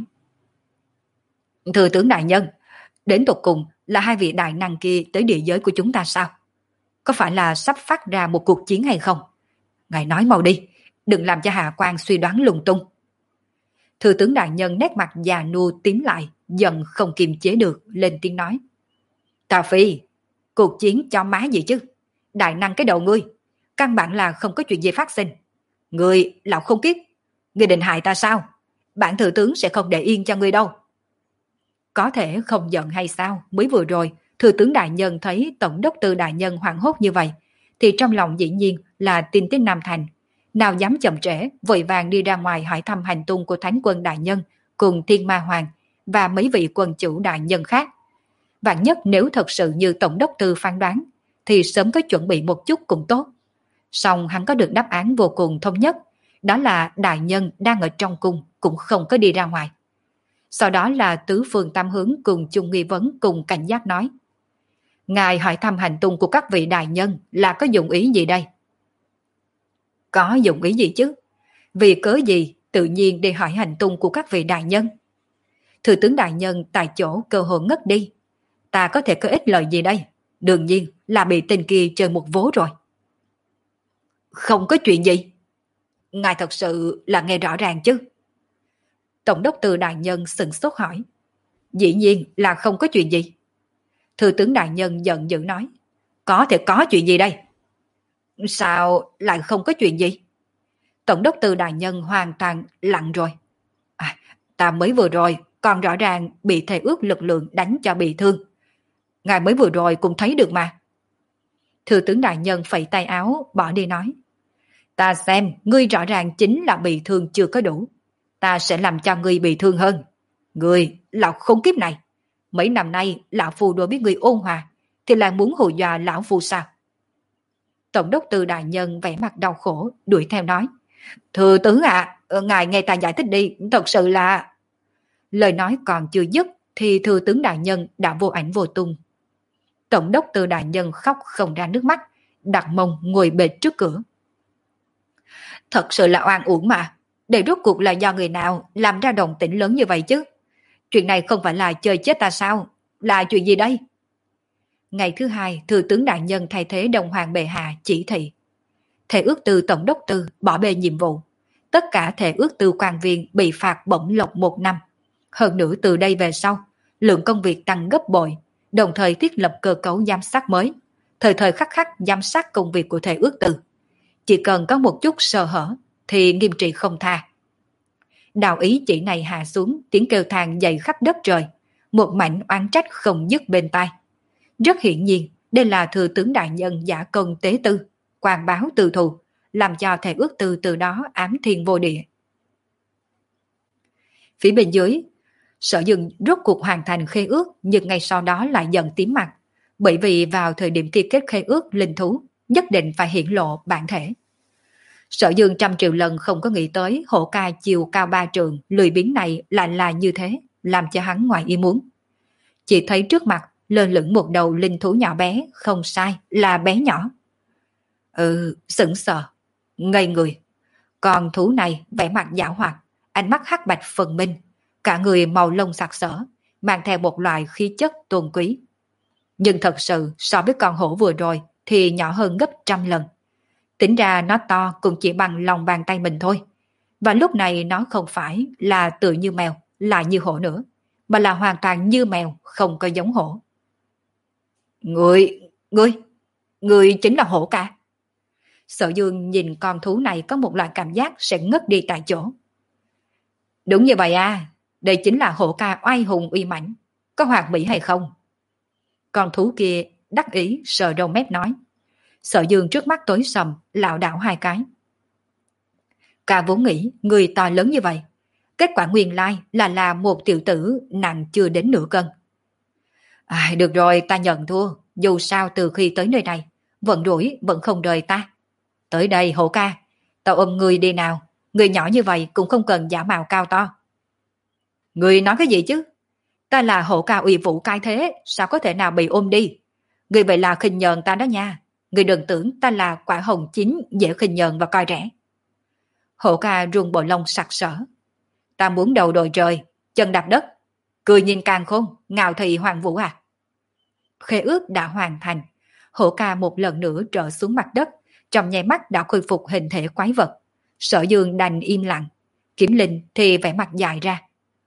Thưa tướng đại nhân, đến tột cùng là hai vị đại năng kia tới địa giới của chúng ta sao? Có phải là sắp phát ra một cuộc chiến hay không? Ngài nói mau đi, đừng làm cho Hạ Quan suy đoán lung tung. Thừa tướng đại nhân nét mặt già nua tím lại, giận không kiềm chế được, lên tiếng nói. Tà Phi, cuộc chiến cho má gì chứ? Đại năng cái đầu ngươi, căn bản là không có chuyện gì phát sinh. Ngươi lão không kiếp, ngươi định hại ta sao? Bản thừa tướng sẽ không để yên cho ngươi đâu. Có thể không giận hay sao? Mới vừa rồi, thừa tướng đại nhân thấy tổng đốc tư đại nhân hoảng hốt như vậy, thì trong lòng dĩ nhiên là tin tới Nam Thành. Nào dám chậm trễ, vội vàng đi ra ngoài hỏi thăm hành tung của Thánh quân đại nhân cùng Thiên Ma Hoàng và mấy vị quân chủ đại nhân khác. Vạn nhất nếu thật sự như tổng đốc tư phán đoán, thì sớm có chuẩn bị một chút cũng tốt. Song hắn có được đáp án vô cùng thống nhất, đó là đại nhân đang ở trong cung cũng không có đi ra ngoài. Sau đó là tứ phương tam hướng cùng chung nghi vấn cùng cảnh giác nói. Ngài hỏi thăm hành tung của các vị đại nhân là có dụng ý gì đây? Có dụng ý gì chứ? Vì cớ gì tự nhiên đi hỏi hành tung của các vị đại nhân? Thừa tướng đại nhân tại chỗ cơ hội ngất đi. Ta có thể có ích lợi gì đây? Đương nhiên là bị tên kia chơi một vố rồi. Không có chuyện gì. Ngài thật sự là nghe rõ ràng chứ? Tổng đốc Từ đại nhân sừng sốt hỏi. Dĩ nhiên là không có chuyện gì. Thừa tướng đại nhân giận dữ nói. Có thể có chuyện gì đây? Sao lại không có chuyện gì? Tổng đốc Từ đại nhân hoàn toàn lặng rồi. À, ta mới vừa rồi còn rõ ràng bị thề ước lực lượng đánh cho bị thương. Ngài mới vừa rồi cũng thấy được mà. Thừa tướng đại nhân phẩy tay áo bỏ đi nói. Ta xem ngươi rõ ràng chính là bị thương chưa có đủ. Ta sẽ làm cho ngươi bị thương hơn. Ngươi, lão khốn kiếp này. Mấy năm nay lão phu đối với ngươi ôn hòa, thì lại muốn hù dọa lão phu sao? Tổng đốc Từ đại nhân vẻ mặt đau khổ, đuổi theo nói. Thừa tướng ạ, à, ngài nghe ta giải thích đi, thật sự là... Lời nói còn chưa dứt, thì thừa tướng đại nhân đã vô ảnh vô tung. Tổng đốc Từ đại nhân khóc không ra nước mắt, đặt mông ngồi bệt trước cửa. Thật sự là oan uổng mà. Để rốt cuộc là do người nào làm ra động tĩnh lớn như vậy chứ? Chuyện này không phải là chơi chết ta sao? Là chuyện gì đây? Ngày thứ hai, thừa tướng đại nhân thay thế Đông Hoàng bệ hạ chỉ thị. Thể ước từ tổng đốc tư bỏ bê nhiệm vụ. Tất cả thể ước từ quan viên bị phạt bổng lộc một năm. Hơn nữa từ đây về sau, lượng công việc tăng gấp bội, đồng thời thiết lập cơ cấu giám sát mới, thời thời khắc khắc giám sát công việc của thể ước từ. Chỉ cần có một chút sơ hở thì nghiêm trị không tha. Đạo ý chỉ này hạ xuống, tiếng kêu than dậy khắp đất trời, một mảnh oán trách không dứt bên tai. Rất hiển nhiên, đây là thừa tướng đại nhân giả công tế tư, quan báo từ thù, làm cho thể ước từ từ đó ám thiên vô địa. Phía bên dưới, Sở Dương rốt cuộc hoàn thành khế ước, nhưng ngay sau đó lại dần tím mặt, bởi vì vào thời điểm ký kết khế ước linh thú, nhất định phải hiển lộ bản thể. Sở Dương trăm triệu lần không có nghĩ tới hổ ca chiều cao ba trường, lười biếng này lại là như thế, làm cho hắn ngoài ý muốn. Chỉ thấy trước mặt lơ lửng một đầu linh thú nhỏ bé, không sai, là bé nhỏ. Ừ, sững sờ, ngây người. Con thú này vẻ mặt giảo hoạt, ánh mắt hắc bạch phần minh, cả người màu lông sặc sỡ, mang theo một loại khí chất tôn quý. Nhưng thật sự so với con hổ vừa rồi thì nhỏ hơn gấp trăm lần. Tính ra nó to cũng chỉ bằng lòng bàn tay mình thôi. Và lúc này nó không phải là tự như mèo, lại như hổ nữa, mà là hoàn toàn như mèo, không có giống hổ. Người, người, người chính là hổ ca. Sở Dương nhìn con thú này có một loại cảm giác sẽ ngất đi tại chỗ. Đúng như vậy à, đây chính là hổ ca oai hùng uy mãnh, có hoàn mỹ hay không? Con thú kia đắc ý sờ đầu mép nói. Sở Dương trước mắt tối sầm, lảo đảo hai cái. Ca vốn nghĩ người to lớn như vậy, kết quả nguyên lai là là một tiểu tử nặng chưa đến nửa cân. À, được rồi, ta nhận thua, dù sao từ khi tới nơi này, vận rủi vẫn không rời ta. Tới đây hổ ca, tao ôm người đi nào, người nhỏ như vậy cũng không cần giả mạo cao to. Người nói cái gì chứ? Ta là hổ ca uy vũ cai thế, sao có thể nào bị ôm đi? Người vậy là khinh nhờn ta đó nha. Người đừng tưởng ta là quả hồng chín dễ khinh nhờn và coi rẻ. Hổ ca rung bộ lông sặc sỡ. Ta muốn đầu đội trời, chân đạp đất, cười nhìn càng khôn, ngạo thị hoàng vũ à. Khế ước đã hoàn thành, hổ ca một lần nữa trở xuống mặt đất, trong nháy mắt đã khôi phục hình thể quái vật. Sở Dương đành im lặng, Kiếm Linh thì vẻ mặt dài ra.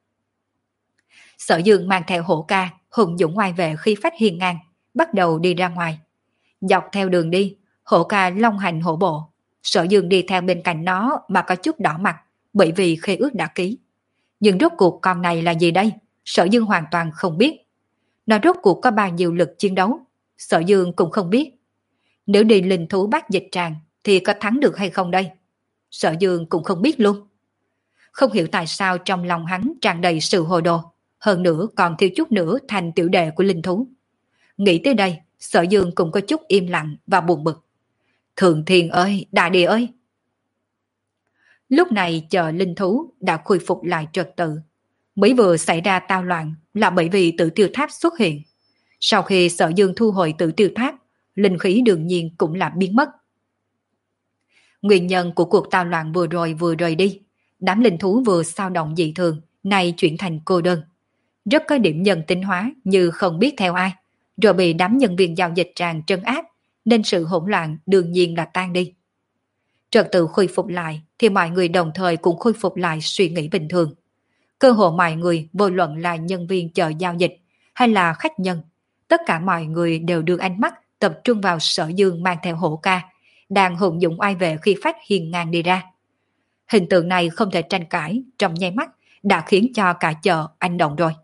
Sở Dương mang theo hổ ca, hùng dũng oai vệ khi phách hiên ngang, bắt đầu đi ra ngoài. Dọc theo đường đi, hổ ca long hành hổ bộ. Sở Dương đi theo bên cạnh nó mà có chút đỏ mặt, bởi vì khế ước đã ký. Nhưng rốt cuộc con này là gì đây? Sở Dương hoàn toàn không biết. Nó rốt cuộc có bao nhiêu lực chiến đấu? Sở Dương cũng không biết. Nếu đi linh thú bắt dịch tràng thì có thắng được hay không đây? Sở Dương cũng không biết luôn. Không hiểu tại sao trong lòng hắn tràn đầy sự hồ đồ, hơn nữa còn thiếu chút nữa thành tiểu đệ của linh thú. Nghĩ tới đây, Sở Dương cũng có chút im lặng và buồn bực. Thượng thiên ơi, đại địa ơi! Lúc này chờ linh thú đã khôi phục lại trật tự. Mới vừa xảy ra tao loạn là bởi vì Tử Tiêu Tháp xuất hiện. Sau khi Sở Dương thu hồi Tử Tiêu Tháp, linh khí đương nhiên cũng là biến mất. Nguyên nhân của cuộc tao loạn vừa rồi vừa rời đi, đám linh thú vừa sao động dị thường, nay chuyển thành cô đơn. Rất có điểm nhân tính hóa như không biết theo ai, rồi bị đám nhân viên giao dịch tràn trấn áp, nên sự hỗn loạn đương nhiên là tan đi. Trật tự khôi phục lại thì mọi người đồng thời cũng khôi phục lại suy nghĩ bình thường. Cơ hội mọi người vô luận là nhân viên chợ giao dịch hay là khách nhân, tất cả mọi người đều đưa ánh mắt tập trung vào Sở Dương mang theo hổ ca, đang hùng dũng oai vệ khi phách hiên ngang đi ra. Hình tượng này không thể tranh cãi, trong nháy mắt đã khiến cho cả chợ anh động rồi.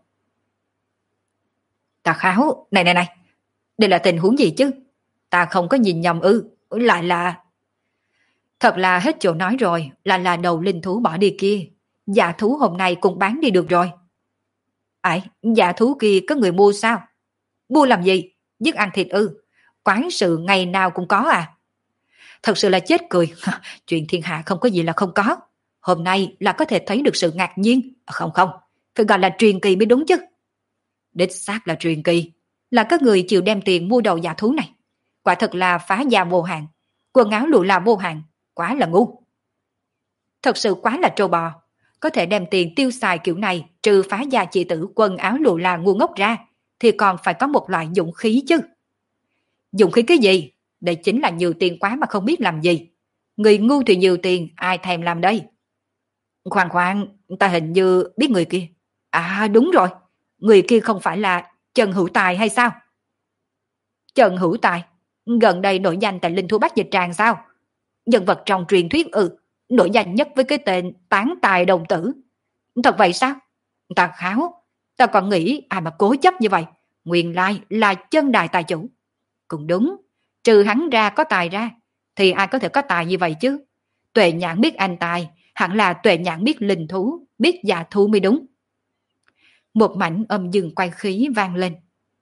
Ta kháo, này này này, đây là tình huống gì chứ? Ta không có nhìn nhầm ư, lại là... Thật là hết chỗ nói rồi, là là đầu linh thú bỏ đi kia. Dạ thú hôm nay cũng bán đi được rồi. Ải, dạ thú kia có người mua sao? Mua làm gì? Giết ăn thịt ư? Quán sự ngày nào cũng có à? Thật sự là chết cười. Chuyện thiên hạ không có gì là không có. Hôm nay là có thể thấy được sự ngạc nhiên. Không không, phải gọi là truyền kỳ mới đúng chứ. Đích xác là truyền kỳ. Là các người chịu đem tiền mua đầu dạ thú này. Quả thật là phá gia vô hạn. Quần áo lụa là vô hạn. Quá là ngu. Thật sự quá là trâu bò. Có thể đem tiền tiêu xài kiểu này, trừ phá gia chị tử quần áo lụa là ngu ngốc ra, thì còn phải có một loại dũng khí chứ. Dũng khí cái gì? Đây chính là nhiều tiền quá mà không biết làm gì. Người ngu thì nhiều tiền, ai thèm làm đây? Khoan khoan, ta hình như biết người kia. À đúng rồi, người kia không phải là Trần Hữu Tài hay sao? Trần Hữu Tài? Gần đây nổi danh tại Linh Thú Bách Dịch Tràng sao? Nhân vật trong truyền thuyết ừ, nổi danh nhất với cái tên Tán Tài Đồng Tử. Thật vậy sao? Ta kháo, ta còn nghĩ ai mà cố chấp như vậy. Nguyên lai là chân đài tài chủ. Cũng đúng, trừ hắn ra có tài ra, thì ai có thể có tài như vậy chứ? Tuệ nhãn biết anh tài, hẳn là tuệ nhãn biết linh thú, biết dạ thú mới đúng. Một mảnh âm dương quay khí vang lên.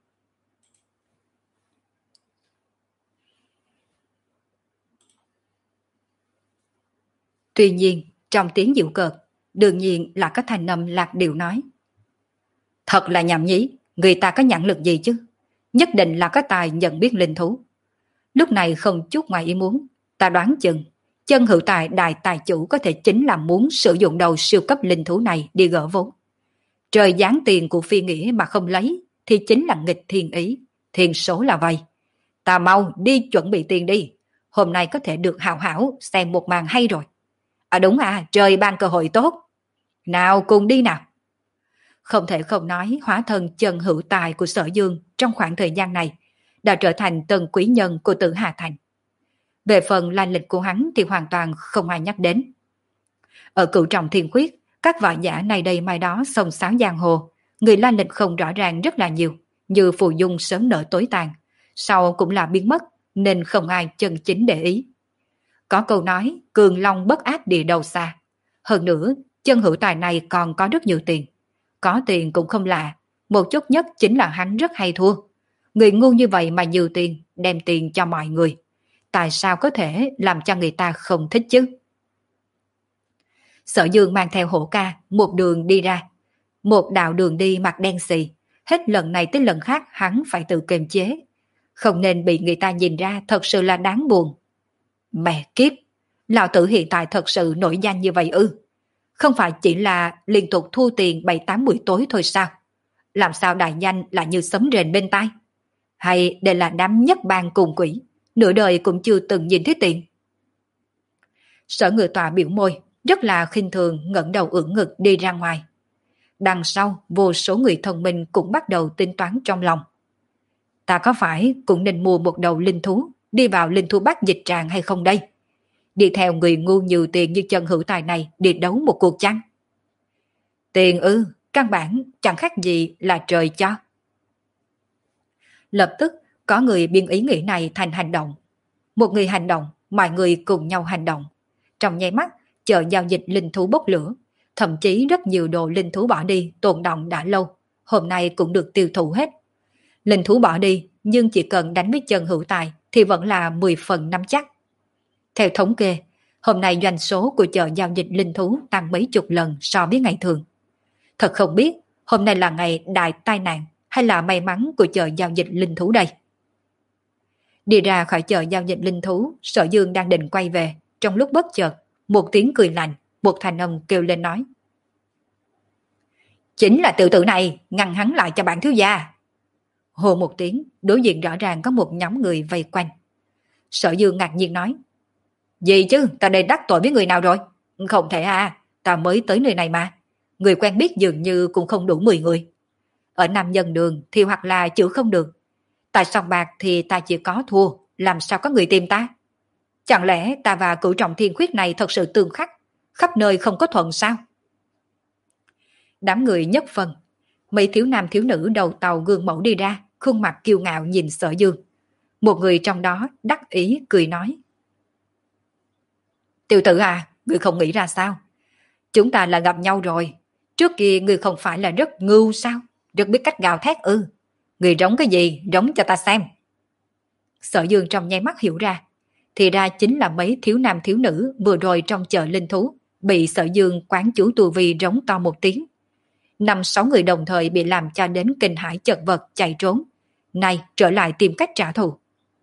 Tuy nhiên, trong tiếng dịu cợt, đương nhiên là có thanh âm lạc điệu nói. Thật là nhảm nhí, người ta có nhãn lực gì chứ? Nhất định là có tài nhận biết linh thú. Lúc này không chút ngoài ý muốn, ta đoán chừng, Chân Hữu Tài đại tài chủ có thể chính là muốn sử dụng đầu siêu cấp linh thú này đi gỡ vốn. Trời giáng tiền của phi nghĩa mà không lấy, thì chính là nghịch thiên ý, thiên số là vậy. Ta mau đi chuẩn bị tiền đi, hôm nay có thể được hào hảo xem một màn hay rồi. À đúng à, trời ban cơ hội tốt. Nào cùng đi nào. Không thể không nói hóa thân Chân Hữu Tài của Sở Dương trong khoảng thời gian này đã trở thành tân quý nhân của Tử Hà Thành. Về phần lai lịch của hắn thì hoàn toàn không ai nhắc đến. Ở Cửu Trọng Thiên Khuyết, các võ giả này đây mai đó xông xáo giang hồ, người lai lịch không rõ ràng rất là nhiều, như phù dung sớm nở tối tàn, sau cũng là biến mất, nên không ai chân chính để ý. Có câu nói, cường long bất áp địa đầu xa. Hơn nữa, Chân Hữu Tài này còn có rất nhiều tiền. Có tiền cũng không lạ, một chút nhất chính là hắn rất hay thua. Người ngu như vậy mà nhiều tiền, đem tiền cho mọi người. Tại sao có thể làm cho người ta không thích chứ? Sở Dương mang theo hổ ca, một đường đi ra. Một đạo đường đi mặt đen xì, hết lần này tới lần khác hắn phải tự kiềm chế. Không nên bị người ta nhìn ra thật sự là đáng buồn. Mẹ kiếp, Lão tử hiện tại thật sự nổi danh như vậy ư? Không phải chỉ là liên tục thu tiền bảy tám buổi tối thôi sao? Làm sao đại danh lại như sấm rền bên tai? Hay đây là đám nhất bang cùng quỷ, nửa đời cũng chưa từng nhìn thấy tiền? Sở Ngự Tọa biểu môi, rất là khinh thường ngẩng đầu ưỡn ngực đi ra ngoài. Đằng sau, vô số người thông minh cũng bắt đầu tính toán trong lòng. Ta có phải cũng nên mua một đầu linh thú, đi vào linh thú bát dịch tràng hay không đây? Đi theo người ngu nhiều tiền như Chân Hữu Tài này đi đấu một cuộc chăng? Tiền ư, căn bản chẳng khác gì là trời cho. Lập tức có người biến ý nghĩ này thành hành động. Một người hành động, mọi người cùng nhau hành động. Trong nháy mắt, chợ giao dịch linh thú bốc lửa. Thậm chí rất nhiều đồ linh thú bỏ đi tồn đọng đã lâu, hôm nay cũng được tiêu thụ hết. Linh thú bỏ đi, nhưng chỉ cần đánh với Chân Hữu Tài thì vẫn là mười phần nắm chắc. Theo thống kê, hôm nay doanh số của chợ giao dịch linh thú tăng mấy chục lần so với ngày thường. Thật không biết hôm nay là ngày đại tai nạn hay là may mắn của chợ giao dịch linh thú đây. Đi ra khỏi chợ giao dịch linh thú, Sở Dương đang định quay về, trong lúc bất chợt, một tiếng cười lạnh, một thanh âm kêu lên nói. Chính là tiểu tử này, ngăn hắn lại cho bản thiếu gia. Hồ một tiếng, đối diện rõ ràng có một nhóm người vây quanh. Sở Dương ngạc nhiên nói. Gì chứ, ta đây đắc tội với người nào rồi? Không thể à, ta mới tới nơi này mà. Người quen biết dường như cũng không đủ mười người. Ở Nam Nhân Đường thì hoặc là chữ không được. Tại sòng bạc thì ta chỉ có thua, làm sao có người tìm ta? Chẳng lẽ ta và Cửu Trọng Thiên Khuyết này thật sự tương khắc, khắp nơi không có thuận sao? Đám người nhất phân, mấy thiếu nam thiếu nữ đầu tàu gương mẫu đi ra, khuôn mặt kiêu ngạo nhìn Sở Dương. Một người trong đó đắc ý cười nói. Tiểu tử à, người không nghĩ ra sao? Chúng ta là gặp nhau rồi. Trước kia người không phải là rất ngưu sao? Rất biết cách gào thét ư? Người giống cái gì? Giống cho ta xem. Sở Dương trong nháy mắt hiểu ra. Thì ra chính là mấy thiếu nam thiếu nữ vừa rồi trong chợ linh thú bị Sở Dương quán chủ tu vi rống to một tiếng. Năm sáu người đồng thời bị làm cho đến kinh hãi chật vật chạy trốn. Nay trở lại tìm cách trả thù.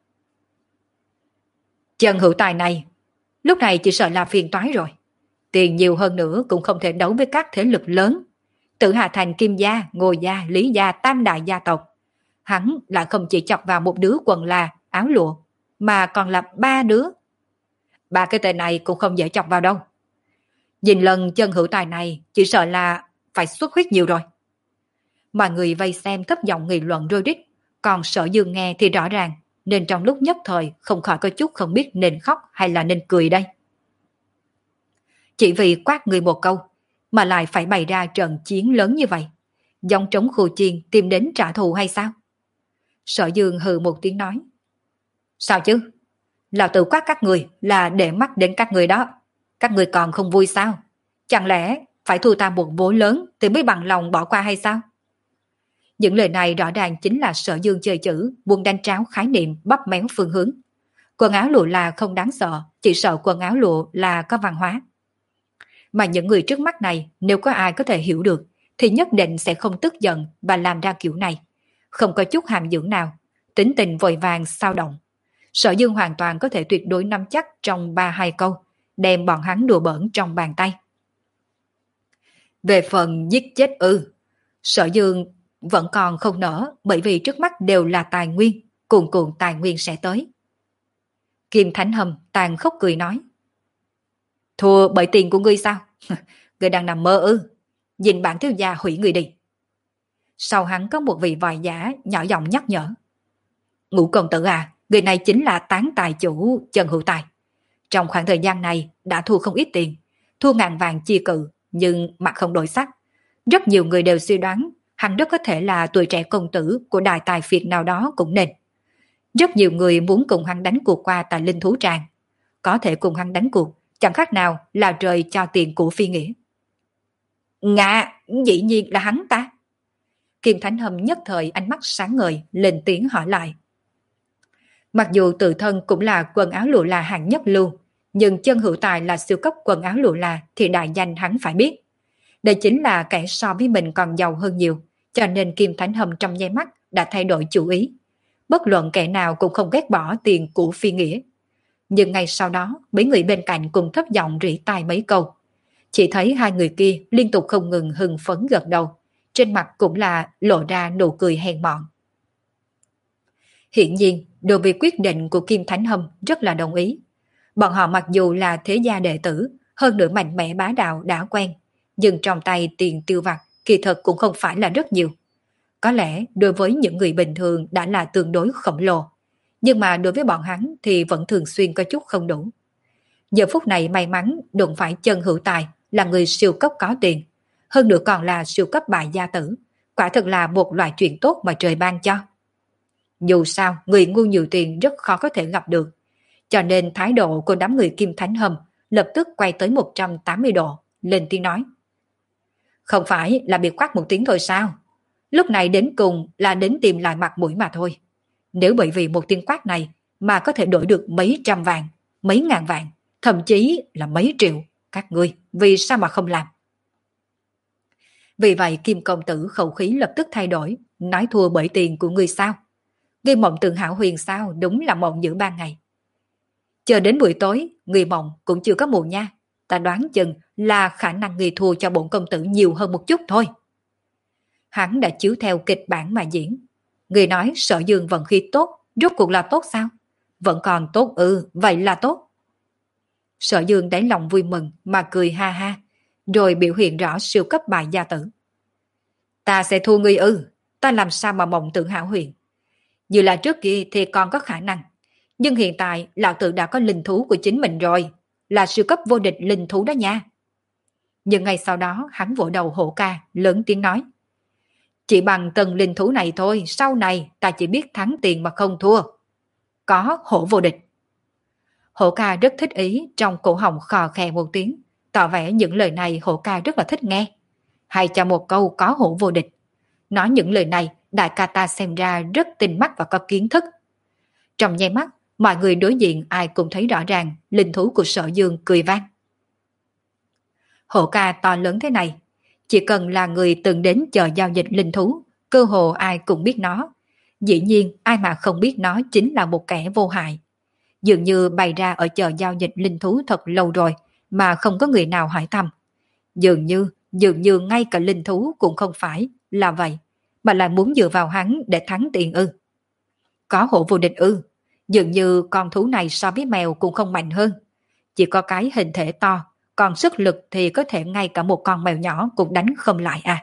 Chân Hữu Tài này lúc này chỉ sợ là phiền toái rồi. Tiền nhiều hơn nữa cũng không thể đấu với các thế lực lớn. Tử Hà Thành Kim Gia, Ngô Gia, Lý Gia, tam đại gia tộc. Hắn lại không chỉ chọc vào một đứa quần là áo lụa, mà còn là ba đứa. Ba cái tên này cũng không dễ chọc vào đâu. Nhìn lần Chân Hữu Tài này chỉ sợ là phải xuất huyết nhiều rồi. Mọi người vây xem thấp giọng nghị luận rối rít, còn Sở Dương nghe thì rõ ràng, nên trong lúc nhất thời không khỏi có chút không biết nên khóc hay là nên cười đây. Chỉ vì quát người một câu, mà lại phải bày ra trận chiến lớn như vậy. Dòng trống khu chiên tìm đến trả thù hay sao? Sở Dương hừ một tiếng nói. Sao chứ? Lão tử quát các người là để mắt đến các người đó. Các người còn không vui sao? Chẳng lẽ phải thua ta một vố lớn thì mới bằng lòng bỏ qua hay sao? Những lời này rõ ràng chính là Sở Dương chơi chữ, buông đánh tráo khái niệm bóp méo phương hướng. Quần áo lụa là không đáng sợ, chỉ sợ quần áo lụa là có văn hóa. Mà những người trước mắt này, nếu có ai có thể hiểu được, thì nhất định sẽ không tức giận và làm ra kiểu này. Không có chút hàm dưỡng nào, tính tình vội vàng sao động. Sở Dương hoàn toàn có thể tuyệt đối nắm chắc trong ba hai câu, đem bọn hắn đùa bỡn trong bàn tay. Về phần giết chết ư, Sở Dương vẫn còn không nỡ, bởi vì trước mắt đều là tài nguyên, cuồn cuộn tài nguyên sẽ tới. Kim Thánh Hầm tàn khốc cười nói. Thua bởi tiền của ngươi sao? Ngươi đang nằm mơ ư? Nhìn bản thiếu gia hủy người đi. Sau hắn có một vị vòi giả nhỏ giọng nhắc nhở. Ngũ công tử à, người này chính là tán tài chủ Chân Hữu Tài. Trong khoảng thời gian này đã thua không ít tiền, thua ngàn vàng chia cự, nhưng mặt không đổi sắc. Rất nhiều người đều suy đoán hắn rất có thể là tuổi trẻ công tử của đại tài phiệt nào đó cũng nên. Rất nhiều người muốn cùng hắn đánh cuộc qua tại Linh Thú Tràng. Có thể cùng hắn đánh cuộc, chẳng khác nào là trời cho tiền của phi nghĩa. Ngạ, dĩ nhiên là hắn ta. Kim Thánh Hầm nhất thời ánh mắt sáng ngời, lên tiếng hỏi lại. Mặc dù tự thân cũng là quần áo lụa là hàng nhất lưu, nhưng Chân Hữu Tài là siêu cấp quần áo lụa là thì đại danh hắn phải biết. Đây chính là kẻ so với mình còn giàu hơn nhiều, cho nên Kim Thánh Hầm trong nháy mắt đã thay đổi chủ ý. Bất luận kẻ nào cũng không ghét bỏ tiền của phi nghĩa. Nhưng ngay sau đó, mấy người bên cạnh cùng thấp giọng rỉ tai mấy câu. Chỉ thấy hai người kia liên tục không ngừng hưng phấn gật đầu, trên mặt cũng là lộ ra nụ cười hèn mọn. Hiển nhiên, đối với quyết định của Kim Thánh Hâm rất là đồng ý. Bọn họ mặc dù là thế gia đệ tử, hơn nữa mạnh mẽ bá đạo đã quen, nhưng trong tay tiền tiêu vặt kỳ thực cũng không phải là rất nhiều. Có lẽ đối với những người bình thường đã là tương đối khổng lồ, nhưng mà đối với bọn hắn thì vẫn thường xuyên có chút không đủ. Giờ phút này may mắn đụng phải chân hữu tài là người siêu cấp có tiền, hơn nữa còn là siêu cấp bại gia tử, quả thực là một loại chuyện tốt mà trời ban cho. Dù sao, người ngu nhiều tiền rất khó có thể gặp được, cho nên thái độ của đám người Kim Thánh Hầm lập tức quay tới một trăm tám mươi độ, lên tiếng nói. Không phải là bị quát một tiếng thôi sao? Lúc này đến cùng là đến tìm lại mặt mũi mà thôi. Nếu bởi vì một tiếng quát này mà có thể đổi được mấy trăm vạn, mấy ngàn vạn, thậm chí là mấy triệu, các ngươi vì sao mà không làm? Vì vậy Kim công tử khẩu khí lập tức thay đổi, nói thua bởi tiền của ngươi sao? Ngươi mộng tưởng hảo huyền sao, đúng là mộng giữa ban ngày. Chờ đến buổi tối, ngươi mộng cũng chưa có mù nha. Ta đoán chừng là khả năng ngươi thua cho bổn công tử nhiều hơn một chút thôi. Hắn đã chiếu theo kịch bản mà diễn. Ngươi nói Sở Dương vận khí tốt, rốt cuộc là tốt sao? Vẫn còn tốt ư, vậy là tốt. Sở Dương đáy lòng vui mừng mà cười ha ha, rồi biểu hiện rõ siêu cấp bài gia tử. Ta sẽ thua ngươi ư, ta làm sao mà mộng tưởng hảo huyền. Như là trước kia thì còn có khả năng, nhưng hiện tại lão tử đã có linh thú của chính mình rồi, là siêu cấp vô địch linh thú đó nha. Nhưng ngay sau đó hắn vỗ đầu Hổ Ca, lớn tiếng nói. Chỉ bằng tầng linh thú này thôi, sau này ta chỉ biết thắng tiền mà không thua. Có hổ vô địch. Hổ Ca rất thích ý, trong cổ họng khò khè một tiếng, tỏ vẻ những lời này Hổ Ca rất là thích nghe. Hay cho một câu có hổ vô địch. Nói những lời này, đại ca ta xem ra rất tinh mắt và có kiến thức. Trong nháy mắt, mọi người đối diện ai cũng thấy rõ ràng linh thú của Sở Dương cười vang. Hổ Ca to lớn thế này, chỉ cần là người từng đến chợ giao dịch linh thú, cơ hồ ai cũng biết nó. Dĩ nhiên ai mà không biết nó chính là một kẻ vô hại. Dường như bày ra ở chợ giao dịch linh thú thật lâu rồi mà không có người nào hỏi thăm. Dường như, dường như ngay cả linh thú cũng không phải là vậy, mà lại muốn dựa vào hắn để thắng tiền ư. Có hổ vô địch ư, dường như con thú này so với mèo cũng không mạnh hơn. Chỉ có cái hình thể to, còn sức lực thì có thể ngay cả một con mèo nhỏ cũng đánh không lại à.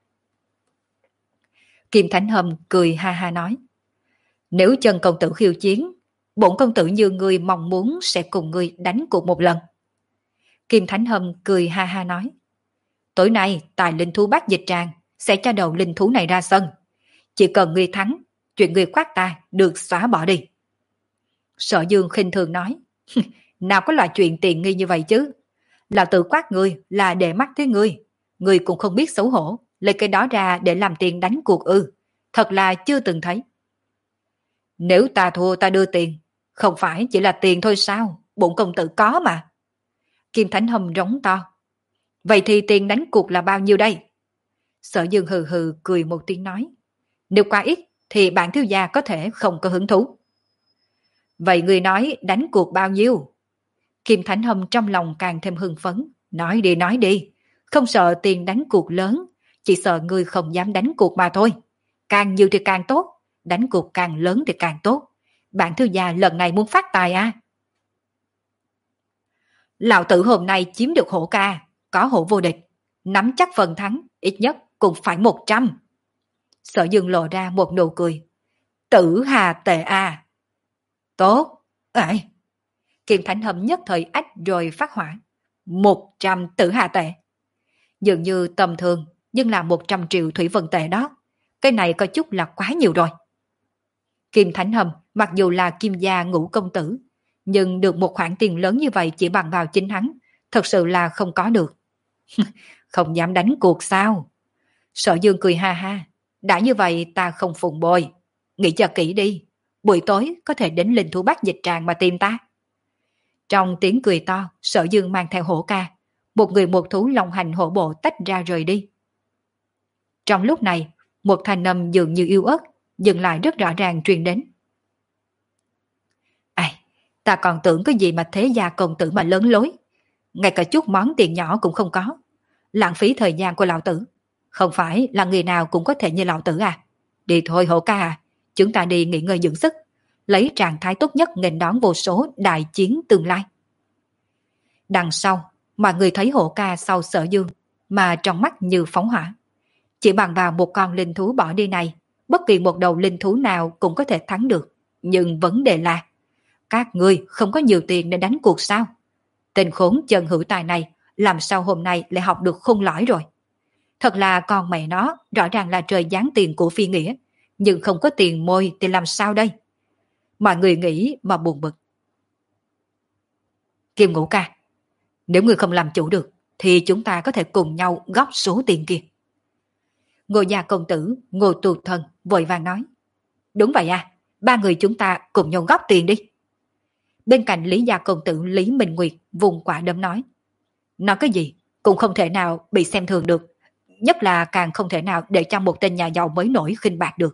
Kim Thánh Hầm cười ha ha nói. Nếu chân công tử khiêu chiến, bổn công tử như người mong muốn sẽ cùng người đánh cuộc một lần. Kim Thánh Hầm cười ha ha nói. Tối nay tài linh thú bát dịch tràng sẽ cho đầu linh thú này ra sân. Chỉ cần người thắng, chuyện người quát ta được xóa bỏ đi. Sở Dương khinh thường nói. Nào có loại chuyện tiện nghi như vậy chứ. Lão tự quát người là để mắt tới ngươi. Ngươi cũng không biết xấu hổ, lấy cái đó ra để làm tiền đánh cuộc ư. Thật là chưa từng thấy. Nếu ta thua ta đưa tiền, không phải chỉ là tiền thôi sao, bổn công tử có mà. Kim Thánh Hầm rống to. Vậy thì tiền đánh cuộc là bao nhiêu đây? Sở Dương hừ hừ cười một tiếng nói. Nếu quá ít thì bản thiếu gia có thể không có hứng thú. Vậy người nói đánh cuộc bao nhiêu? Kim Thánh Hầm trong lòng càng thêm hưng phấn. Nói đi nói đi, không sợ tiền đánh cuộc lớn, chỉ sợ người không dám đánh cuộc mà thôi. Càng nhiều thì càng tốt, đánh cuộc càng lớn thì càng tốt. Bản thiếu gia lần này muốn phát tài à? Lão tử hôm nay chiếm được Hổ Ca, có hổ vô địch, nắm chắc phần thắng, ít nhất cũng phải một trăm. Sở Dương lộ ra một nụ cười. Tử hà tệ à. Tốt. Ấy. Kim Thánh Hầm nhất thời ách rồi phát hỏa. Một trăm tử hà tệ. Dường như tầm thường, nhưng là một trăm triệu thủy vân tệ đó. Cái này có chút là quá nhiều rồi. Kim Thánh Hầm mặc dù là kim gia ngũ công tử, nhưng được một khoản tiền lớn như vậy chỉ bằng vào chính hắn, thật sự là không có được. Không dám đánh cuộc sao? Sở Dương cười ha ha. Đã như vậy ta không phụng bồi. Nghĩ cho kỹ đi. Buổi tối có thể đến linh thú bát dịch tràng mà tìm ta. Trong tiếng cười to, Sở Dương mang theo Hổ Ca. Một người một thú long hành hổ bộ tách ra rời đi. Trong lúc này, một thanh âm dường như yếu ớt, dừng lại rất rõ ràng truyền đến. Ai, Ta còn tưởng cái gì mà thế gia công tử mà lớn lối. Ngay cả chút món tiền nhỏ cũng không có. Lãng phí thời gian của lão tử. Không phải là người nào cũng có thể như lão tử à. Đi thôi Hổ ca à. Chúng ta đi nghỉ ngơi dưỡng sức. Lấy trạng thái tốt nhất nghênh đón vô số đại chiến tương lai. Đằng sau, mọi người thấy Hổ ca sau Sở Dương mà trong mắt như phóng hỏa. Chỉ bằng vào một con linh thú bỏ đi này, bất kỳ một đầu linh thú nào cũng có thể thắng được. Nhưng vấn đề là, các ngươi không có nhiều tiền để đánh cuộc sao? Tên khốn chân hữu tài này làm sao hôm nay lại học được khôn lõi rồi? Thật là con mẹ nó, rõ ràng là trời giáng tiền của phi nghĩa, nhưng không có tiền môi thì làm sao đây? Mọi người nghĩ mà buồn bực. Kim Ngũ ca, nếu ngươi không làm chủ được, thì chúng ta có thể cùng nhau góp số tiền kia. Ngô gia công tử, Ngô Tu Thân vội vàng nói. Đúng vậy à, ba người chúng ta cùng nhau góp tiền đi. Bên cạnh Lý gia công tử Lý Minh Nguyệt vùng quả đấm nói. Nói cái gì, cũng không thể nào bị xem thường được. Nhất là càng không thể nào để cho một tên nhà giàu mới nổi khinh bạc được.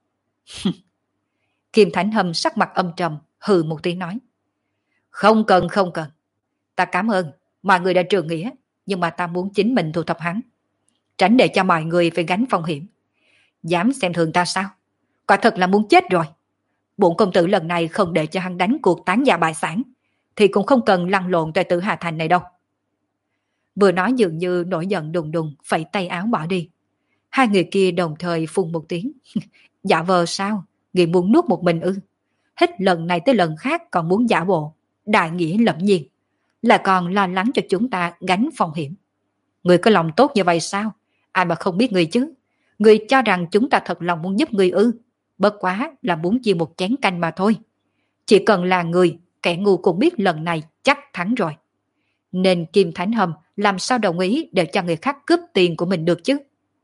Kim Thánh Hâm sắc mặt âm trầm, hừ một tiếng nói. Không cần, không cần. Ta cảm ơn, mọi người đã trượng nghĩa, nhưng mà ta muốn chính mình thu thập hắn. Tránh để cho mọi người phải gánh phong hiểm. Dám xem thường ta sao? Quả thật là muốn chết rồi. Bổn công tử lần này không để cho hắn đánh cuộc tán gia bại sản, thì cũng không cần lăn lộn tại Tử Hà Thành này đâu. Vừa nói dường như nổi giận đùng đùng, phẩy tay áo bỏ đi. Hai người kia đồng thời phun một tiếng. Giả vờ sao? Người muốn nuốt một mình ư? Hết lần này tới lần khác còn muốn giả bộ. Đại nghĩa lẫm nhiên. Là còn lo lắng cho chúng ta gánh phong hiểm. Người có lòng tốt như vậy sao? Ai mà không biết người chứ? Người cho rằng chúng ta thật lòng muốn giúp người ư? Bất quá là muốn chia một chén canh mà thôi. Chỉ cần là người, kẻ ngu cũng biết lần này chắc thắng rồi. Nên Kim Thánh Hâm làm sao đồng ý để cho người khác cướp tiền của mình được chứ?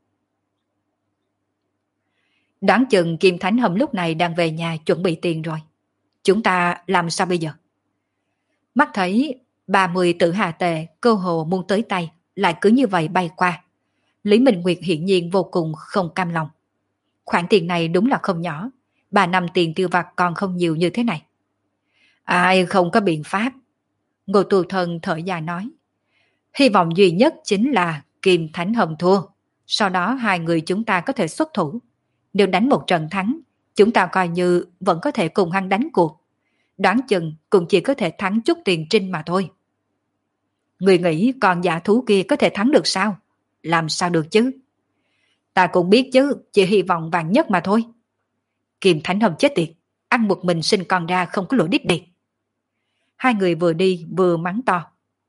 Đoán chừng Kim Thánh Hâm lúc này đang về nhà chuẩn bị tiền rồi. Chúng ta làm sao bây giờ? Mắt thấy ba mươi tử hà tệ cơ hồ muốn tới tay, lại cứ như vậy bay qua. Lý Minh Nguyệt hiển nhiên vô cùng không cam lòng. Khoản tiền này đúng là không nhỏ, ba năm tiền tiêu vặt còn không nhiều như thế này. Ai không có biện pháp. Ngô Tu Thân thở dài nói. Hy vọng duy nhất chính là Kim Thánh Hâm thua. Sau đó hai người chúng ta có thể xuất thủ. Nếu đánh một trận thắng, chúng ta coi như vẫn có thể cùng hắn đánh cuộc. Đoán chừng cũng chỉ có thể thắng chút tiền trinh mà thôi. Người nghĩ con giả thú kia có thể thắng được sao? Làm sao được chứ? Ta cũng biết chứ, chỉ hy vọng vàng nhất mà thôi. Kim Thánh Hâm chết tiệt, ăn một mình sinh con ra không có lỗi đít điệt. Hai người vừa đi vừa mắng to.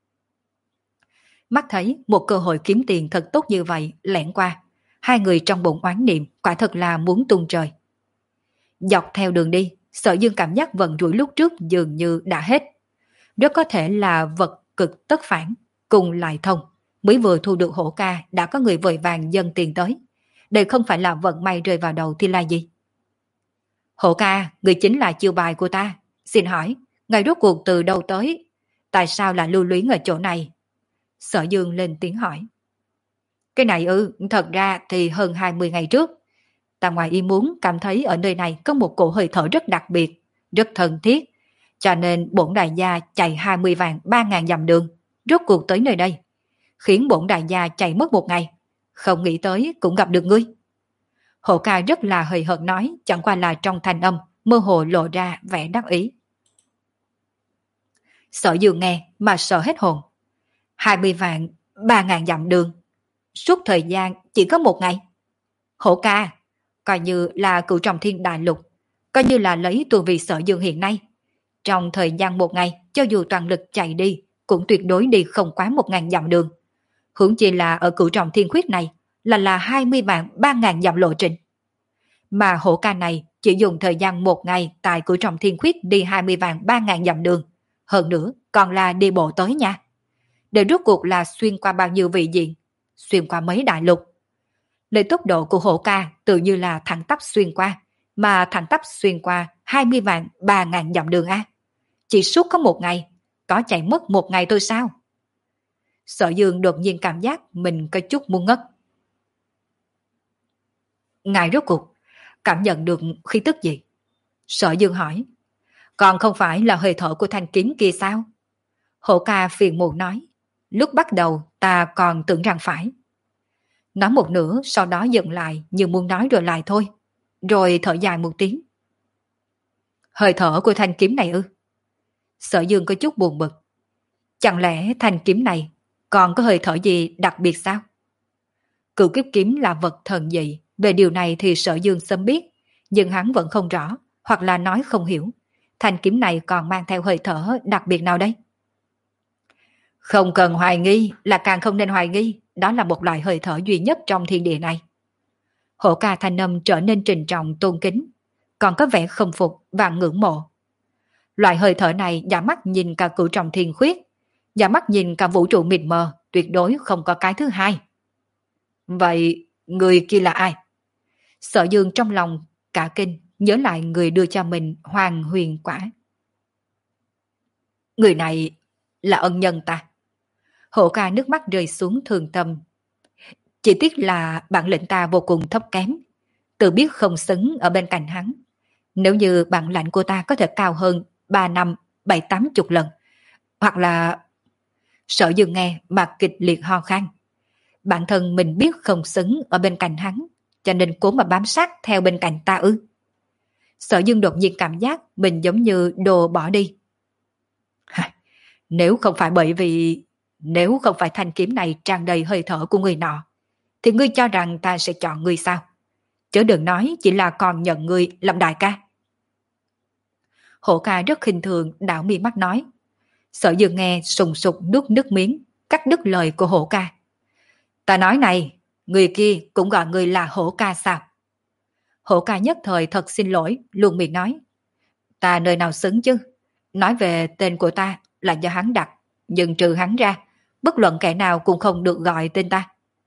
Mắt thấy một cơ hội kiếm tiền thật tốt như vậy lẻn qua, hai người trong bụng oán niệm quả thật là muốn tung trời. Dọc theo đường đi, Sở Dương cảm giác vận rủi lúc trước dường như đã hết. Rất có thể là vật cực tất phản, cùng lại thông. Mới vừa thu được hổ ca đã có người vội vàng dâng tiền tới. Đây không phải là vận may rơi vào đầu thì là gì? Hổ ca, người chính là chiêu bài của ta. Xin hỏi, ngài rốt cuộc từ đâu tới? Tại sao là lưu luyến ở chỗ này? Sở Dương lên tiếng hỏi. Cái này ư, thật ra thì hơn hai mươi ngày trước. Ta ngoài ý muốn cảm thấy ở nơi này có một cổ hơi thở rất đặc biệt, rất thân thiết. Cho nên bổn đại gia chạy hai mươi vạn ba ngàn dặm đường, rốt cuộc tới nơi đây. Khiến bổn đại gia chạy mất một ngày. Không nghĩ tới cũng gặp được ngươi. Hổ ca rất là hời hợt nói, chẳng qua là trong thanh âm, mơ hồ lộ ra vẻ đắc ý. Sở Dương nghe mà sợ hết hồn. hai mươi vạn, ba ngàn dặm đường. Suốt thời gian chỉ có một ngày. Hổ ca, coi như là cửu trọng thiên đại lục, coi như là lấy tu vi Sở Dương hiện nay. Trong thời gian một ngày, cho dù toàn lực chạy đi, cũng tuyệt đối đi không quá một ngàn dặm đường. Huống chi là ở cửu trọng thiên khuyết này, là là hai mươi vạn ba ngàn dặm lộ trình. Mà hổ ca này chỉ dùng thời gian một ngày tại cửu trọng thiên khuyết đi hai mươi vạn ba ngàn dặm đường. Hơn nữa, còn là đi bộ tới nha. Để rốt cuộc là xuyên qua bao nhiêu vị diện, xuyên qua mấy đại lục. Lấy tốc độ của hổ ca tự như là thẳng tắp xuyên qua, mà thẳng tắp xuyên qua hai mươi vạn ba ngàn dặm đường a. Chỉ suốt có một ngày, có chạy mất một ngày thôi sao? Sở Dương đột nhiên cảm giác mình có chút muốn ngất. Ngài rốt cuộc cảm nhận được khí tức gì? Sở Dương hỏi. Còn không phải là hơi thở của thanh kiếm kia sao? Hổ ca phiền muộn nói. Lúc bắt đầu ta còn tưởng rằng phải. Nói một nửa sau đó dừng lại như muốn nói rồi lại thôi. Rồi thở dài một tiếng. Hơi thở của thanh kiếm này ư? Sở Dương có chút buồn bực. Chẳng lẽ thanh kiếm này còn có hơi thở gì đặc biệt sao? Cửu kiếp kiếm là vật thần dị. Về điều này thì Sở Dương sớm biết. Nhưng hắn vẫn không rõ. Hoặc là nói không hiểu. Thanh kiếm này còn mang theo hơi thở đặc biệt nào đây? Không cần hoài nghi, là càng không nên hoài nghi. Đó là một loại hơi thở duy nhất trong thiên địa này. Hổ ca thanh âm trở nên trình trọng tôn kính, còn có vẻ không phục và ngưỡng mộ. Loại hơi thở này giả mắt nhìn cả cửu trọng thiên khuyết, giả mắt nhìn cả vũ trụ mịt mờ, tuyệt đối không có cái thứ hai. Vậy người kia là ai? Sở Dương trong lòng cả kinh, nhớ lại người đưa cho mình hoàng huyền quả. Người này là ân nhân ta. Hổ ca nước mắt rơi xuống thương tâm. Chỉ tiếc là bản lĩnh ta vô cùng thấp kém, tự biết không xứng ở bên cạnh hắn. Nếu như bản lãnh của ta có thể cao hơn ba năm, bảy tám chục lần, hoặc là... Sở Dương nghe mà kịch liệt ho khan. Bản thân mình biết không xứng ở bên cạnh hắn, cho nên cố mà bám sát theo bên cạnh ta ư? Sở Dương đột nhiên cảm giác mình giống như đồ bỏ đi. Nếu không phải bởi vì... Nếu không phải thanh kiếm này tràn đầy hơi thở của người nọ, thì ngươi cho rằng ta sẽ chọn ngươi sao? Chớ đừng nói chỉ là còn nhận ngươi làm đại ca. Hổ ca rất khinh thường đảo mi mắt nói. Sở Dương nghe sùng sục nuốt nước miếng, cắt đứt lời của hổ ca. Ta nói này, người kia cũng gọi ngươi là hổ ca sao? Hổ ca nhất thời thật xin lỗi, luôn miệng nói. Ta nơi nào xứng chứ? Nói về tên của ta là do hắn đặt, nhưng trừ hắn ra, bất luận kẻ nào cũng không được gọi tên ta.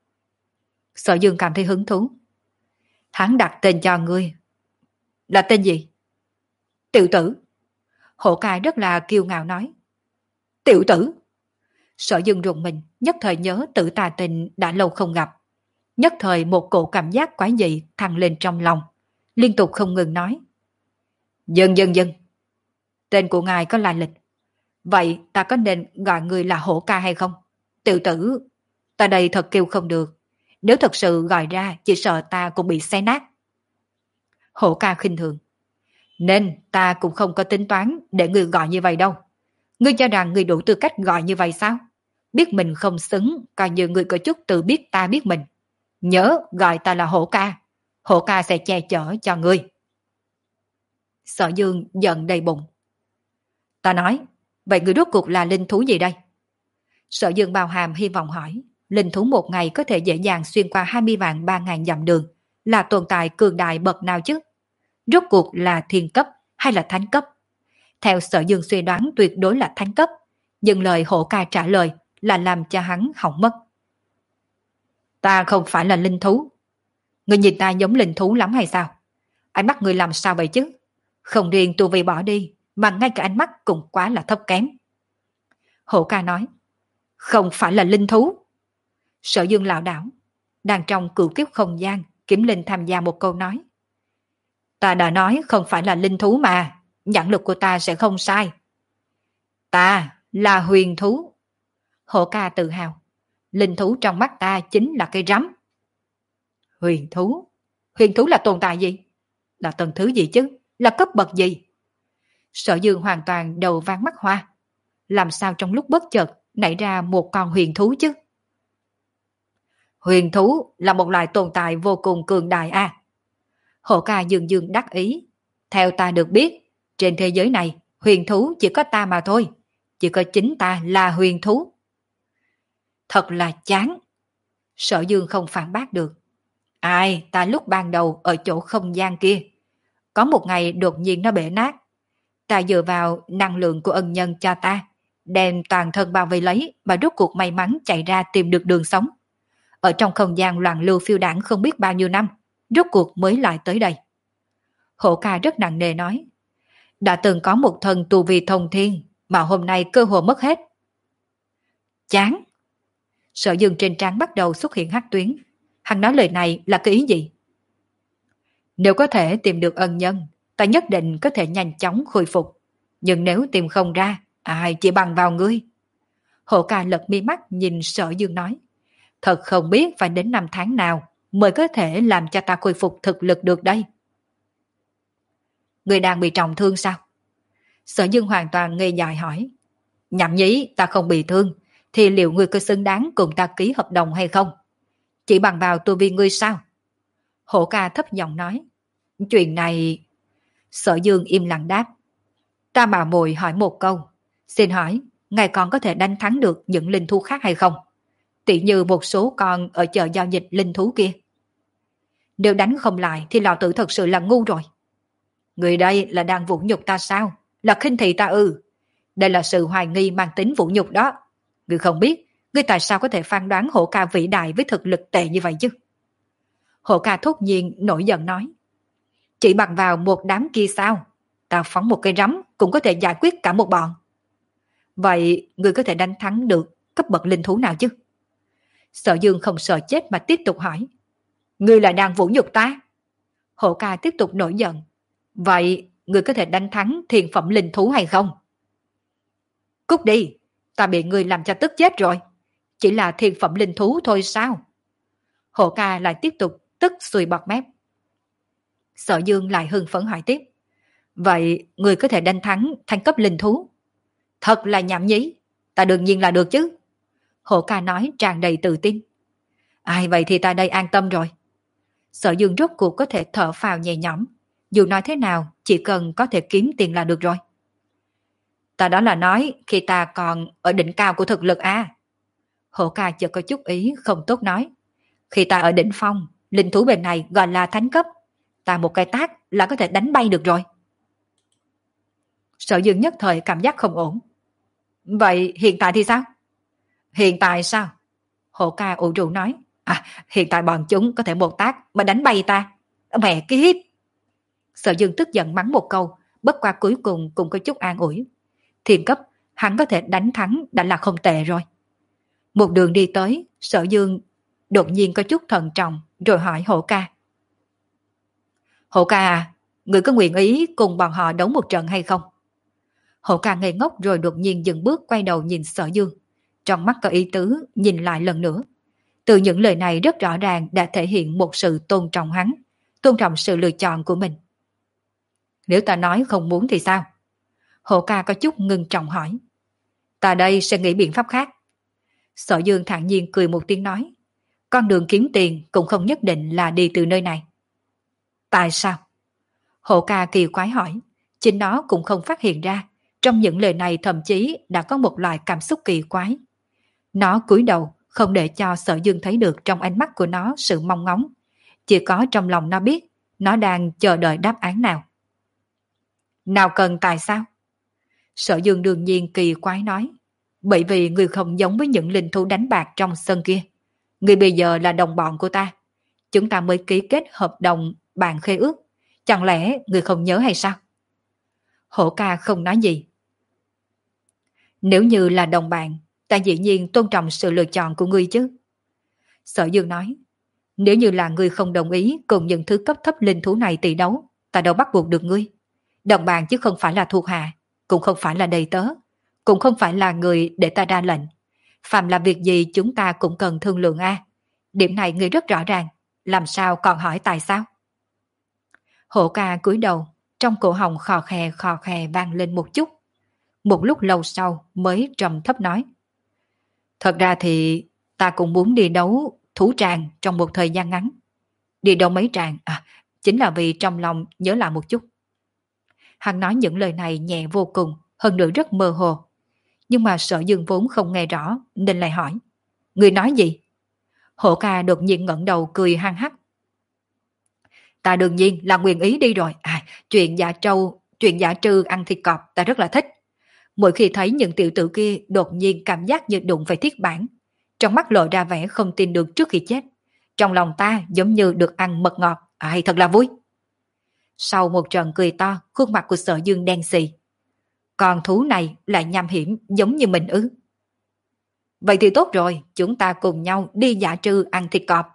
Sở Dương cảm thấy hứng thú. Hắn đặt tên cho ngươi. Là tên gì? Tiểu tử. Hổ ca rất là kiêu ngạo nói. Tiểu tử. Sở Dương rùng mình, nhất thời nhớ Tử Tà Tình đã lâu không gặp. Nhất thời một cổ cảm giác quái dị thăng lên trong lòng, liên tục không ngừng nói. Dần dần dần. Tên của ngài có lai lịch. Vậy ta có nên gọi người là hổ ca hay không? Tiểu tử, ta đây thật kêu không được. Nếu thật sự gọi ra, chỉ sợ ta cũng bị xé nát. Hổ ca khinh thường. Nên ta cũng không có tính toán để ngươi gọi như vậy đâu. Ngươi cho rằng ngươi đủ tư cách gọi như vậy sao? Biết mình không xứng, coi như ngươi có chút tự biết ta biết mình. Nhớ gọi ta là hổ ca. Hổ ca sẽ che chở cho ngươi. Sở Dương giận đầy bụng. Ta nói, vậy ngươi rốt cuộc là linh thú gì đây? Sở Dương bao hàm hy vọng hỏi. Linh thú một ngày có thể dễ dàng xuyên qua hai mươi vạn ba ngàn dặm đường, là tồn tại cường đại bậc nào chứ? Rốt cuộc là thiên cấp hay là thánh cấp? Theo Sở Dương suy đoán tuyệt đối là thánh cấp, nhưng lời hổ ca trả lời là làm cho hắn hỏng mất. Ta không phải là linh thú. Người nhìn ta giống linh thú lắm hay sao? Ánh mắt người làm sao vậy chứ? Không riêng tu vi bỏ đi, mà ngay cả ánh mắt cũng quá là thấp kém. Hổ ca nói, không phải là linh thú. Sở Dương lảo đảo, đang trong cửu kiếp không gian, Kiếm Linh tham gia một câu nói. Ta đã nói không phải là linh thú mà, nhãn lực của ta sẽ không sai. Ta là huyền thú. Hổ ca tự hào, linh thú trong mắt ta chính là cây rắm. Huyền thú? Huyền thú là tồn tại gì? Là tầng thứ gì chứ? Là cấp bậc gì? Sở Dương hoàn toàn đầu váng mắt hoa. Làm sao trong lúc bất chợt nảy ra một con huyền thú chứ? Huyền thú là một loại tồn tại vô cùng cường đại à? Hổ ca dương dương đắc ý. Theo ta được biết, trên thế giới này huyền thú chỉ có ta mà thôi. Chỉ có chính ta là huyền thú. Thật là chán. Sở Dương không phản bác được. Ai, ta lúc ban đầu ở chỗ không gian kia, có một ngày đột nhiên nó bể nát. Ta dựa vào năng lượng của ân nhân cho ta, đem toàn thân bao vây lấy mà rốt cuộc may mắn chạy ra tìm được đường sống. Ở trong không gian loạn lưu phiêu đảng không biết bao nhiêu năm, rốt cuộc mới lại tới đây. Hổ ca rất nặng nề nói, đã từng có một thần tu vi thông thiên, mà hôm nay cơ hội mất hết. Chán. Sở Dương trên trán bắt đầu xuất hiện hắc tuyến. Hắn nói lời này là cái ý gì? Nếu có thể tìm được ân nhân, ta nhất định có thể nhanh chóng khôi phục. Nhưng nếu tìm không ra, ai chỉ bằng vào ngươi. Hổ ca lật mi mắt nhìn Sở Dương nói. Thật không biết phải đến năm tháng nào mới có thể làm cho ta khôi phục thực lực được đây. Ngươi đang bị trọng thương sao? Sở Dương hoàn toàn ngây dại hỏi. Nhậm nhí, ta không bị thương, thì liệu ngươi có xứng đáng cùng ta ký hợp đồng hay không? Chỉ bằng vào tu vi ngươi sao? Hổ ca thấp giọng nói. Chuyện này... Sở Dương im lặng đáp. Ta bảo mồi hỏi một câu. Xin hỏi, ngài còn có thể đánh thắng được những linh thú khác hay không? Tỷ như một số con ở chợ giao dịch linh thú kia. Nếu đánh không lại thì lão tử thật sự là ngu rồi. Người đây là đang vũ nhục ta sao? Là khinh thị ta ư? Đây là sự hoài nghi mang tính vũ nhục đó. Ngươi không biết, ngươi tại sao có thể phán đoán Hổ ca vĩ đại với thực lực tệ như vậy chứ? Hổ ca thốt nhiên nổi giận nói. Chỉ bằng vào một đám kia sao? Ta phóng một cây rắm cũng có thể giải quyết cả một bọn. Vậy ngươi có thể đánh thắng được cấp bậc linh thú nào chứ? Sở Dương không sợ chết mà tiếp tục hỏi. Ngươi là đang vũ nhục ta? Hổ ca tiếp tục nổi giận. Vậy ngươi có thể đánh thắng thiền phẩm linh thú hay không? Cút đi, ta bị ngươi làm cho tức chết rồi. Chỉ là thiền phẩm linh thú thôi sao? Hổ ca lại tiếp tục tức xuôi bọt mép. Sở Dương lại hưng phấn hỏi tiếp. Vậy ngươi có thể đánh thắng thanh cấp linh thú? Thật là nhảm nhí, ta đương nhiên là được chứ. Hổ ca nói tràn đầy tự tin. Ai vậy thì ta đây an tâm rồi. Sở Dương rốt cuộc có thể thở phào nhẹ nhõm. Dù nói thế nào, chỉ cần có thể kiếm tiền là được rồi. Ta đó là nói khi ta còn ở đỉnh cao của thực lực à. Hổ ca chợt có chút ý không tốt nói. Khi ta ở đỉnh phong, linh thú bên này gọi là thánh cấp. Ta một cái tát là có thể đánh bay được rồi. Sở Dương nhất thời cảm giác không ổn. Vậy hiện tại thì sao? Hiện tại sao? Hổ ca ủ rũ nói. À, hiện tại bọn chúng có thể một tác mà đánh bay ta. Mẹ kiếp! Sở Dương tức giận mắng một câu, bất qua cuối cùng cũng có chút an ủi. Thiên cấp, hắn có thể đánh thắng đã là không tệ rồi. Một đường đi tới, Sở Dương đột nhiên có chút thận trọng, rồi hỏi Hổ ca. Hổ ca à, người có nguyện ý cùng bọn họ đấu một trận hay không? Hổ ca ngây ngốc rồi đột nhiên dừng bước quay đầu nhìn Sở Dương. Trong mắt có ý tứ, nhìn lại lần nữa. Từ những lời này rất rõ ràng đã thể hiện một sự tôn trọng hắn, tôn trọng sự lựa chọn của mình. Nếu ta nói không muốn thì sao? Hổ ca có chút ngưng trọng hỏi. Ta đây sẽ nghĩ biện pháp khác. Sở Dương thản nhiên cười một tiếng nói. Con đường kiếm tiền cũng không nhất định là đi từ nơi này. Tại sao? Hổ ca kỳ quái hỏi. Chính nó cũng không phát hiện ra. Trong những lời này thậm chí đã có một loại cảm xúc kỳ quái. Nó cúi đầu, không để cho Sở Dương thấy được trong ánh mắt của nó sự mong ngóng. Chỉ có trong lòng nó biết, nó đang chờ đợi đáp án nào. Nào cần tại sao? Sở Dương đương nhiên kỳ quái nói. Bởi vì người không giống với những linh thú đánh bạc trong sân kia. Người bây giờ là đồng bọn của ta. Chúng ta mới ký kết hợp đồng bàn khế ước. Chẳng lẽ người không nhớ hay sao? Hổ ca không nói gì. Nếu như là đồng bạn, ta dĩ nhiên tôn trọng sự lựa chọn của ngươi chứ. Sở Dương nói. Nếu như là ngươi không đồng ý cùng những thứ cấp thấp linh thú này tỷ đấu, ta đâu bắt buộc được ngươi. Đồng bạn chứ không phải là thuộc hạ, cũng không phải là đầy tớ, cũng không phải là người để ta ra lệnh. Phạm là việc gì chúng ta cũng cần thương lượng a. Điểm này ngươi rất rõ ràng, làm sao còn hỏi tại sao? Hổ ca cúi đầu, trong cổ họng khò khè khò khè vang lên một chút. Một lúc lâu sau mới trầm thấp nói. Thật ra thì ta cũng muốn đi đấu thú tràng trong một thời gian ngắn. Đi đấu mấy tràng, à, chính là vì trong lòng nhớ lại một chút. Hắn nói những lời này nhẹ vô cùng, hơn nữa rất mơ hồ. Nhưng mà Sở Dương vốn không nghe rõ, nên lại hỏi. Người nói gì? Hổ ca đột nhiên ngẩng đầu cười hăng hắc. Ta đương nhiên là nguyện ý đi rồi. À, chuyện giả trâu, chuyện giả trư ăn thịt cọp ta rất là thích. Mỗi khi thấy những tiểu tử kia đột nhiên cảm giác như đụng phải thiết bản. Trong mắt lộ ra vẻ không tin được trước khi chết. Trong lòng ta giống như được ăn mật ngọt. Ai thật là vui. Sau một trận cười to, khuôn mặt của Sở Dương đen xì. Còn thú này lại nham hiểm giống như mình ư? Vậy thì tốt rồi, chúng ta cùng nhau đi dã trư ăn thịt cọp.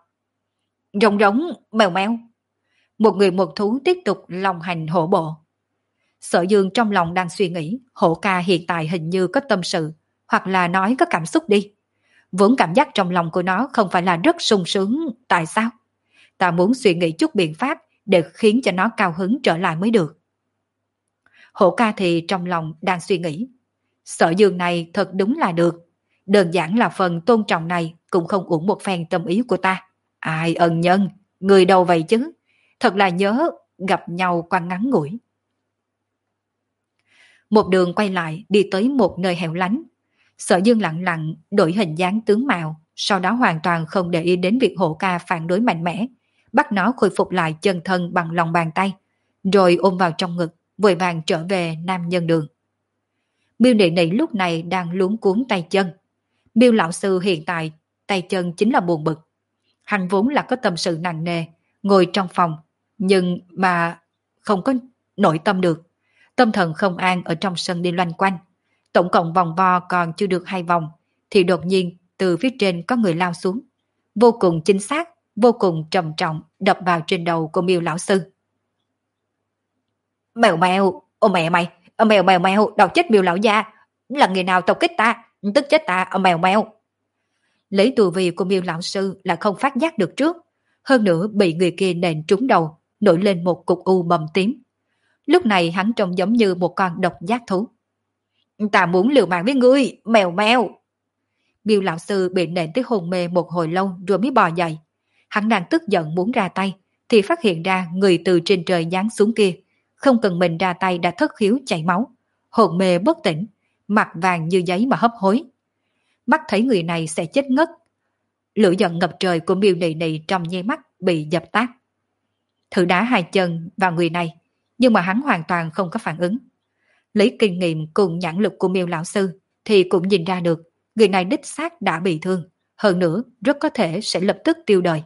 Rồng rống, mèo mèo. Một người một thú tiếp tục lòng hành hổ bộ. Sở Dương trong lòng đang suy nghĩ, Hổ ca hiện tại hình như có tâm sự, hoặc là nói có cảm xúc đi. Vốn cảm giác trong lòng của nó không phải là rất sung sướng, tại sao? Ta muốn suy nghĩ chút biện pháp để khiến cho nó cao hứng trở lại mới được. Hổ ca thì trong lòng đang suy nghĩ. Sở Dương này thật đúng là được. Đơn giản là phần tôn trọng này cũng không uổng một phen tâm ý của ta. Ai ân nhân, người đâu vậy chứ? Thật là nhớ gặp nhau qua ngắn ngủi. Một đường quay lại đi tới một nơi hẻo lánh. Sở Dương lặng lặng đổi hình dáng tướng mạo, sau đó hoàn toàn không để ý đến việc Hổ ca phản đối mạnh mẽ, bắt nó khôi phục lại chân thân bằng lòng bàn tay, rồi ôm vào trong ngực, vội vàng trở về nam nhân đường. Miêu Nị Nị lúc này đang luống cuống tay chân. Miêu lão sư hiện tại tay chân chính là buồn bực. Hắn vốn là có tâm sự nặng nề, ngồi trong phòng, nhưng mà không có nội tâm được. Tâm thần không an ở trong sân đi loanh quanh. Tổng cộng vòng vo còn chưa được hai vòng, thì đột nhiên từ phía trên có người lao xuống. Vô cùng chính xác, vô cùng trầm trọng đập vào trên đầu của Miêu lão sư. Mèo mèo, ô mẹ mày, ô mèo mèo mèo, đau chết Miêu lão gia, là người nào tập kích ta, tức chết ta, ô mèo mèo. Lấy tu vi của Miêu lão sư là không phát giác được trước, hơn nữa bị người kia nện trúng đầu, nổi lên một cục u bầm tím. Lúc này hắn trông giống như một con độc giác thú. Ta muốn liều mạng với ngươi, mèo mèo. Miêu lão sư bị nện tới hôn mê một hồi lâu rồi mới bò dậy. Hắn đang tức giận muốn ra tay, thì phát hiện ra người từ trên trời giáng xuống kia, không cần mình ra tay đã thất khiếu chảy máu, hồn mê bất tỉnh, mặt vàng như giấy mà hấp hối. Mắt thấy người này sẽ chết ngất. Lửa giận ngập trời của Miêu Nị Nị trong nháy mắt bị dập tắt. Thử đá hai chân vào người này, nhưng mà hắn hoàn toàn không có phản ứng. Lấy kinh nghiệm cùng nhãn lực của Miêu lão sư thì cũng nhìn ra được người này đích xác đã bị thương, hơn nữa rất có thể sẽ lập tức tiêu đời.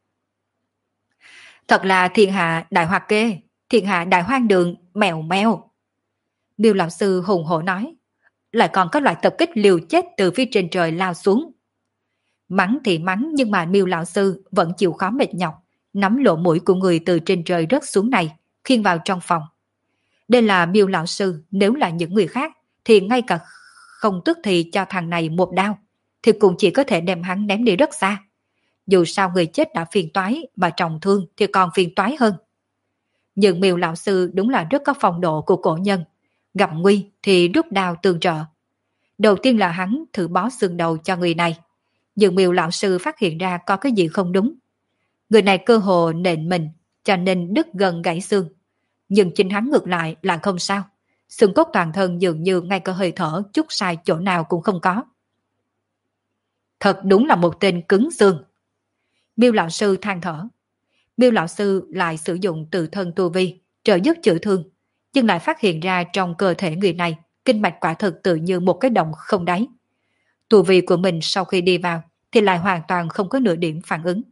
Thật là thiên hạ đại hoạt kê, thiên hạ đại hoang đường, mèo mèo. Miêu lão sư hùng hổ nói, lại còn có loại tập kích liều chết từ phía trên trời lao xuống. Mắng thì mắng, nhưng mà Miêu lão sư vẫn chịu khó mệt nhọc, nắm lỗ mũi của người từ trên trời rớt xuống này, khiêng vào trong phòng. Đây là Miêu lão sư, nếu là những người khác thì ngay cả không tức thì cho thằng này một đao, thì cũng chỉ có thể đem hắn ném đi rất xa. Dù sao người chết đã phiền toái, mà trọng thương thì còn phiền toái hơn. Nhưng Miêu lão sư đúng là rất có phong độ của cổ nhân, gặp nguy thì rút đao tương trợ. Đầu tiên là hắn thử bó xương đầu cho người này, nhưng Miêu lão sư phát hiện ra có cái gì không đúng. Người này cơ hồ nện mình, cho nên đứt gần gãy xương. Nhưng chính hắn ngược lại là không sao. Xương cốt toàn thân dường như ngay cả hơi thở chút sai chỗ nào cũng không có. Thật đúng là một tên cứng xương. Miêu lão sư than thở. Miêu lão sư lại sử dụng tự thân tu vi trợ giúp chữa thương, nhưng lại phát hiện ra trong cơ thể người này kinh mạch quả thực tự như một cái động không đáy. Tu vi của mình sau khi đi vào thì lại hoàn toàn không có nửa điểm phản ứng.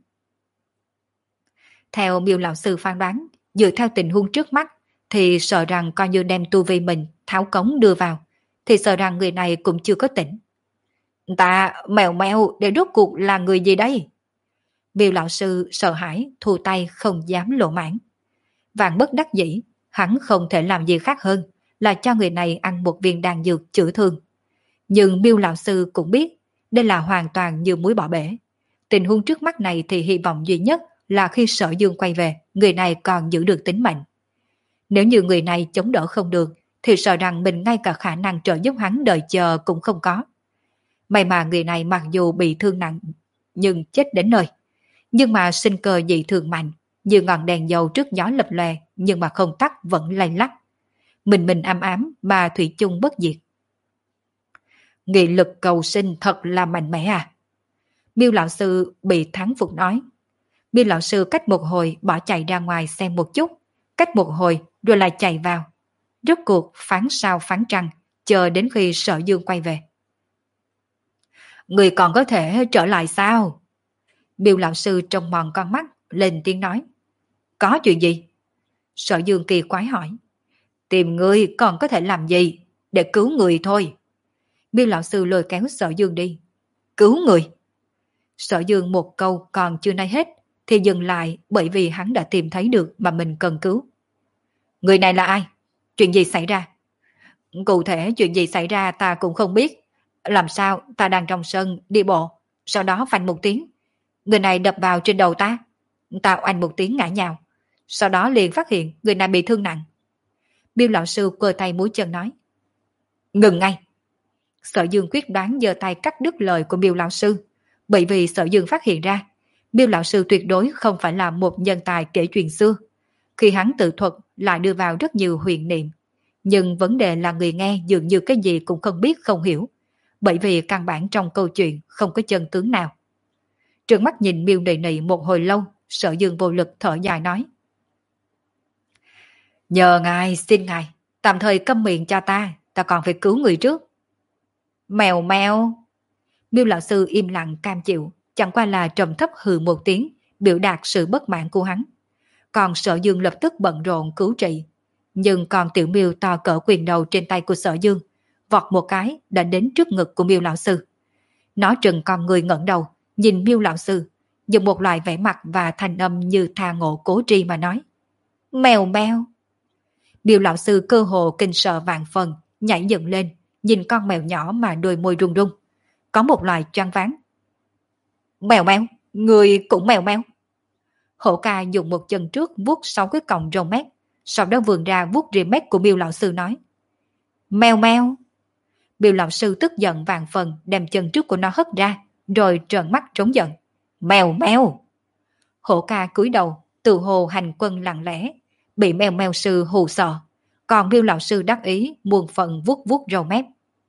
Theo Miêu lão sư phán đoán, dựa theo tình huống trước mắt thì sợ rằng coi như đem tu vi mình tháo cống đưa vào, thì sợ rằng người này cũng chưa có tỉnh. Ta mèo mèo để rốt cuộc là người gì đây? Miêu lão sư sợ hãi thu tay không dám lộ mãn. Vạn bất đắc dĩ, hắn không thể làm gì khác hơn là cho người này ăn một viên đan dược chữa thương. Nhưng Miêu lão sư cũng biết đây là hoàn toàn như muối bỏ bể. Tình huống trước mắt này thì hy vọng duy nhất là khi Sở Dương quay về, người này còn giữ được tính mệnh. Nếu như người này chống đỡ không được, thì sợ rằng mình ngay cả khả năng trợ giúp hắn đợi chờ cũng không có. May mà người này mặc dù bị thương nặng, nhưng chết đến nơi. Nhưng mà sinh cơ dị thường mạnh, như ngọn đèn dầu trước gió lập lòe, nhưng mà không tắt vẫn lay lắc. Mình mình ám ám mà thủy chung bất diệt. Nghị lực cầu sinh thật là mạnh mẽ à? Miêu lão sư bị thắng phục nói. Miêu lão sư cách một hồi bỏ chạy ra ngoài xem một chút, cách một hồi rồi lại chạy vào. Rốt cuộc phán sao phán trăng, chờ đến khi Sở Dương quay về. Người còn có thể trở lại sao? Miêu lão sư trông mòn con mắt, lên tiếng nói. Có chuyện gì? Sở Dương kỳ quái hỏi. Tìm người còn có thể làm gì? Để cứu người thôi. Miêu lão sư lôi kéo Sở Dương đi. Cứu người? Sở Dương một câu còn chưa nói hết thì dừng lại, bởi vì hắn đã tìm thấy được mà mình cần cứu. Người này là ai? Chuyện gì xảy ra? Cụ thể chuyện gì xảy ra ta cũng không biết. Làm sao ta đang trong sân đi bộ, sau đó phanh một tiếng, người này đập vào trên đầu ta. Ta oanh một tiếng ngã nhào, sau đó liền phát hiện người này bị thương nặng. Bill lão sư quơ tay múa chân nói. Ngừng ngay. Sở Dương quyết đoán giơ tay cắt đứt lời của Bill lão sư, bởi vì Sở Dương phát hiện ra Bill lão sư tuyệt đối không phải là một nhân tài kể chuyện xưa. Khi hắn tự thuật lại đưa vào rất nhiều huyền niệm, nhưng vấn đề là người nghe dường như cái gì cũng không biết không hiểu, bởi vì căn bản trong câu chuyện không có chân tướng nào. Trừng mắt nhìn Miêu Nị Nị một hồi lâu, Sở Dương vô lực thở dài nói. Nhờ ngài, xin ngài, tạm thời câm miệng cho ta, ta còn phải cứu người trước. Mèo mèo. Miêu lão sư im lặng cam chịu, chẳng qua là trầm thấp hừ một tiếng, biểu đạt sự bất mãn của hắn. Còn Sở Dương lập tức bận rộn cứu trị. Nhưng còn tiểu Miêu to cỡ quyền đầu trên tay của Sở Dương, vọt một cái đã đến trước ngực của Miêu lão sư. Nó trừng con người ngẩng đầu, nhìn Miêu lão sư, dùng một loại vẻ mặt và thanh âm như tha ngộ cố tri mà nói. Mèo mèo. Miêu lão sư cơ hồ kinh sợ vạn phần, nhảy dựng lên, nhìn con mèo nhỏ mà đôi môi run run. Có một loại choáng váng. Mèo mèo, người cũng mèo mèo. Hổ ca dùng một chân trước vuốt sáu cái cọng râu mép, sau đó vươn ra vuốt rìa mép của Miêu lão sư nói. Mèo mèo. Miêu lão sư tức giận vạn phần, đem chân trước của nó hất ra, rồi trợn mắt trống giận. Mèo mèo. Hổ ca cúi đầu, tự hồ hành quân lặng lẽ, bị mèo mèo sư hù sợ, còn Miêu lão sư đắc ý muôn phần vuốt vuốt râu mép.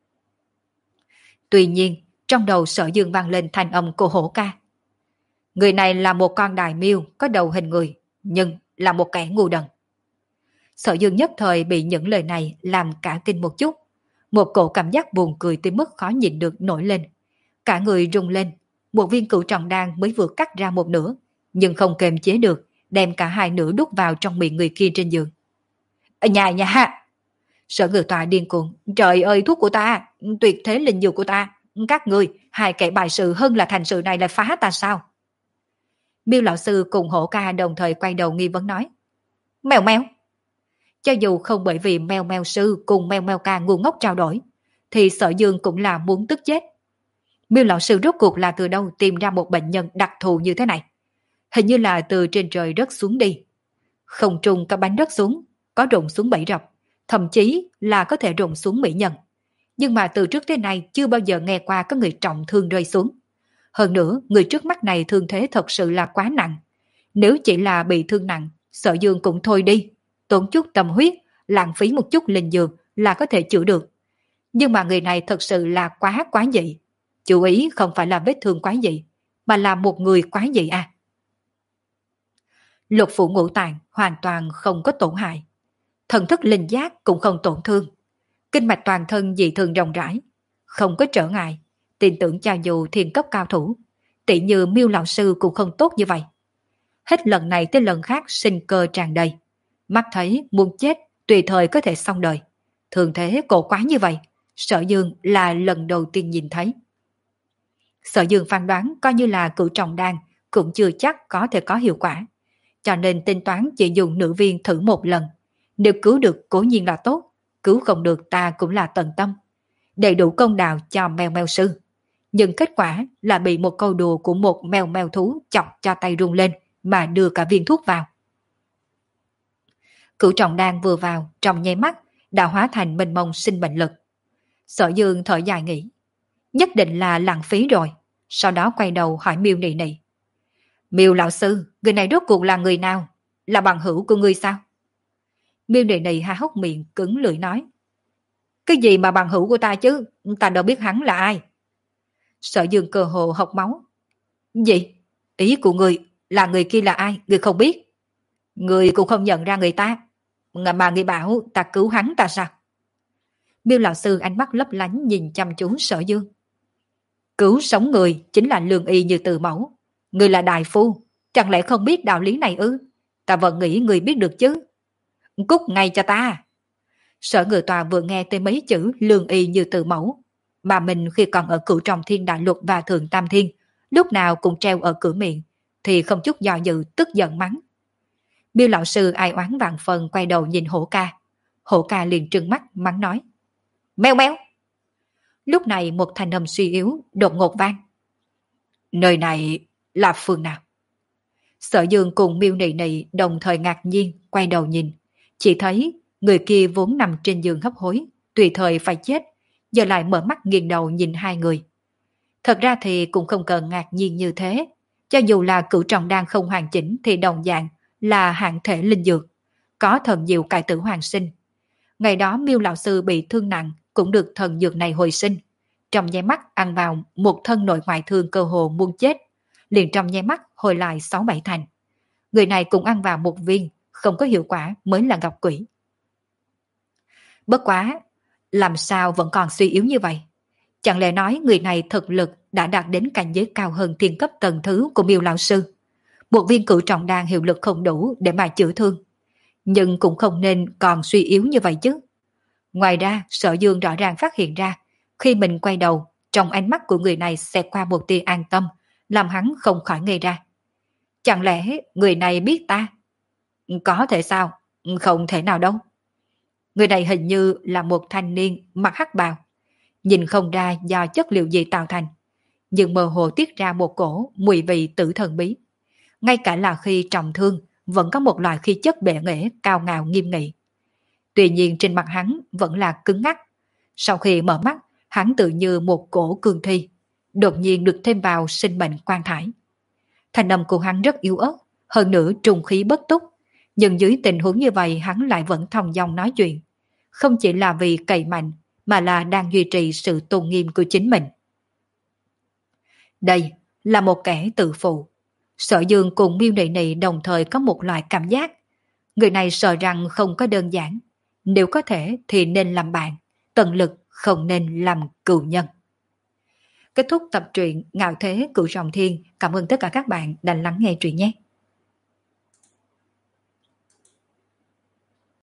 Tuy nhiên, trong đầu Sở Dương vang lên thanh âm của hổ ca. Người này là một con đại miêu có đầu hình người, nhưng là một kẻ ngu đần. Sở Dương nhất thời bị những lời này làm cả kinh một chút. Một cổ cảm giác buồn cười tới mức khó nhịn được nổi lên. Cả người rung lên, một viên cửu trọng đan mới vừa cắt ra một nửa, nhưng không kềm chế được, đem cả hai nửa đút vào trong miệng người kia trên giường. Ở nhà nhà! Sở Ngự Tọa điên cuồng. Trời ơi, thuốc của ta, tuyệt thế linh dược của ta, các người, hai kẻ bài sự hơn là thành sự này lại phá ta sao? Miêu lão sư cùng hổ ca đồng thời quay đầu nghi vấn nói. Mèo mèo. Cho dù không bởi vì mèo mèo sư cùng mèo mèo ca ngu ngốc trao đổi, thì Sở Dương cũng là muốn tức chết. Miêu lão sư rốt cuộc là từ đâu tìm ra một bệnh nhân đặc thù như thế này? Hình như là từ trên trời rớt xuống đi. Không trung có bánh rớt xuống, có rụng xuống bẫy rập, thậm chí là có thể rụng xuống mỹ nhân. Nhưng mà từ trước tới nay chưa bao giờ nghe qua có người trọng thương rơi xuống. Hơn nữa, người trước mắt này thương thế thật sự là quá nặng. Nếu chỉ là bị thương nặng, Sở Dương cũng thôi đi, tốn chút tâm huyết, lãng phí một chút linh dược là có thể chữa được. Nhưng mà người này thật sự là quá quá dị. Chú ý không phải là vết thương quá dị, mà là một người quá dị à. Lục phủ ngũ tạng hoàn toàn không có tổn hại. Thần thức linh giác cũng không tổn thương. Kinh mạch toàn thân dị thường rộng rãi, không có trở ngại. Tin tưởng cho dù thiên cấp cao thủ, tỷ như Miêu lão sư cũng không tốt như vậy. Hết lần này tới lần khác sinh cơ tràn đầy. Mắt thấy muốn chết tùy thời có thể xong đời. Thường thế cổ quá như vậy, Sở Dương là lần đầu tiên nhìn thấy. Sở Dương phán đoán coi như là cửu trọng đan cũng chưa chắc có thể có hiệu quả. Cho nên tính toán chỉ dùng nữ viên thử một lần. Nếu cứu được cố nhiên là tốt, cứu không được ta cũng là tận tâm. Đầy đủ công đạo cho mèo mèo sư. Nhưng kết quả là bị một câu đùa của một mèo mèo thú chọc cho tay rung lên mà đưa cả viên thuốc vào. Cửu trọng đan vừa vào trong nháy mắt đã hóa thành mênh mông sinh mệnh lực. Sở Dương thở dài nghĩ, nhất định là lãng phí rồi. Sau đó quay đầu hỏi Miêu Nị Nị. Miêu lão sư, người này rốt cuộc là người nào? Là bằng hữu của ngươi sao? Miêu Nị Nị há hốc miệng cứng lưỡi nói. Cái gì mà bằng hữu của ta chứ? Ta đâu biết hắn là ai. Sở Dương cơ hồ hộc máu. Gì? Ý của người là người kia là ai? Người không biết. Người cũng không nhận ra người ta. Mà người bảo ta cứu hắn ta sao? Miêu lão sư ánh mắt lấp lánh nhìn chăm chú Sở Dương. Cứu sống người chính là lương y như từ mẫu. Người là đại phu, chẳng lẽ không biết đạo lý này ư? Ta vẫn nghĩ người biết được chứ. Cút ngay cho ta. Sở Ngự Tòa vừa nghe tới mấy chữ lương y như từ mẫu, mà mình khi còn ở cửu trọng thiên đại lục và thượng tam thiên, lúc nào cũng treo ở cửa miệng, thì không chút do dự tức giận mắng. Miêu lão sư ai oán vạn phần quay đầu nhìn hổ ca. Hổ ca liền trừng mắt mắng nói. Mèo mèo! Lúc này một thanh âm suy yếu đột ngột vang. Nơi này là phương nào? Sở Dương cùng Miêu Nị Nị đồng thời ngạc nhiên quay đầu nhìn, chỉ thấy người kia vốn nằm trên giường hấp hối, tùy thời phải chết, giờ lại mở mắt nghiêng đầu nhìn hai người. Thật ra thì cũng không cần ngạc nhiên như thế, cho dù là cửu trọng đan không hoàn chỉnh thì đồng dạng là hạng thể linh dược, có thần diệu cải tử hoàn sinh. Ngày đó Miêu lão sư bị thương nặng cũng được thần dược này hồi sinh, trong nháy mắt ăn vào một thân nội ngoại thương cơ hồ muốn chết, liền trong nháy mắt hồi lại sáu bảy thành. Người này cũng ăn vào một viên, không có hiệu quả mới là gặp quỷ. Bất quá, làm sao vẫn còn suy yếu như vậy? Chẳng lẽ nói người này thực lực đã đạt đến cảnh giới cao hơn thiên cấp tầng thứ của Miêu lão sư? Một viên cửu trọng đan hiệu lực không đủ để mà chữa thương, nhưng cũng không nên còn suy yếu như vậy chứ. Ngoài ra, Sở Dương rõ ràng phát hiện ra, khi mình quay đầu, trong ánh mắt của người này xẹt qua một tia an tâm, làm hắn không khỏi ngây ra. Chẳng lẽ người này biết ta? Có thể sao? Không thể nào đâu. Người này hình như là một thanh niên mặc hắc bào, nhìn không ra do chất liệu gì tạo thành, nhưng mơ hồ tiết ra một cổ mùi vị tử thần bí. Ngay cả là khi trọng thương, vẫn có một loại khí chất bệ nghệ cao ngạo nghiêm nghị. Tuy nhiên trên mặt hắn vẫn là cứng ngắc. Sau khi mở mắt, hắn tự như một cổ cương thi, đột nhiên được thêm vào sinh mệnh quan thải. Thanh âm của hắn rất yếu ớt, hơn nữa trùng khí bất túc, nhưng dưới tình huống như vậy hắn lại vẫn thong dong nói chuyện. Không chỉ là vì cậy mạnh, mà là đang duy trì sự tôn nghiêm của chính mình. Đây là một kẻ tự phụ. Sở Dương cùng Miêu Nị Nị đồng thời có một loại cảm giác. Người này sợ rằng không có đơn giản. Nếu có thể thì nên làm bạn, tận lực không nên làm cừu nhân. Kết thúc tập truyện Ngạo Thế Cửu Trọng Thiên. Cảm ơn tất cả các bạn đã lắng nghe truyện nhé.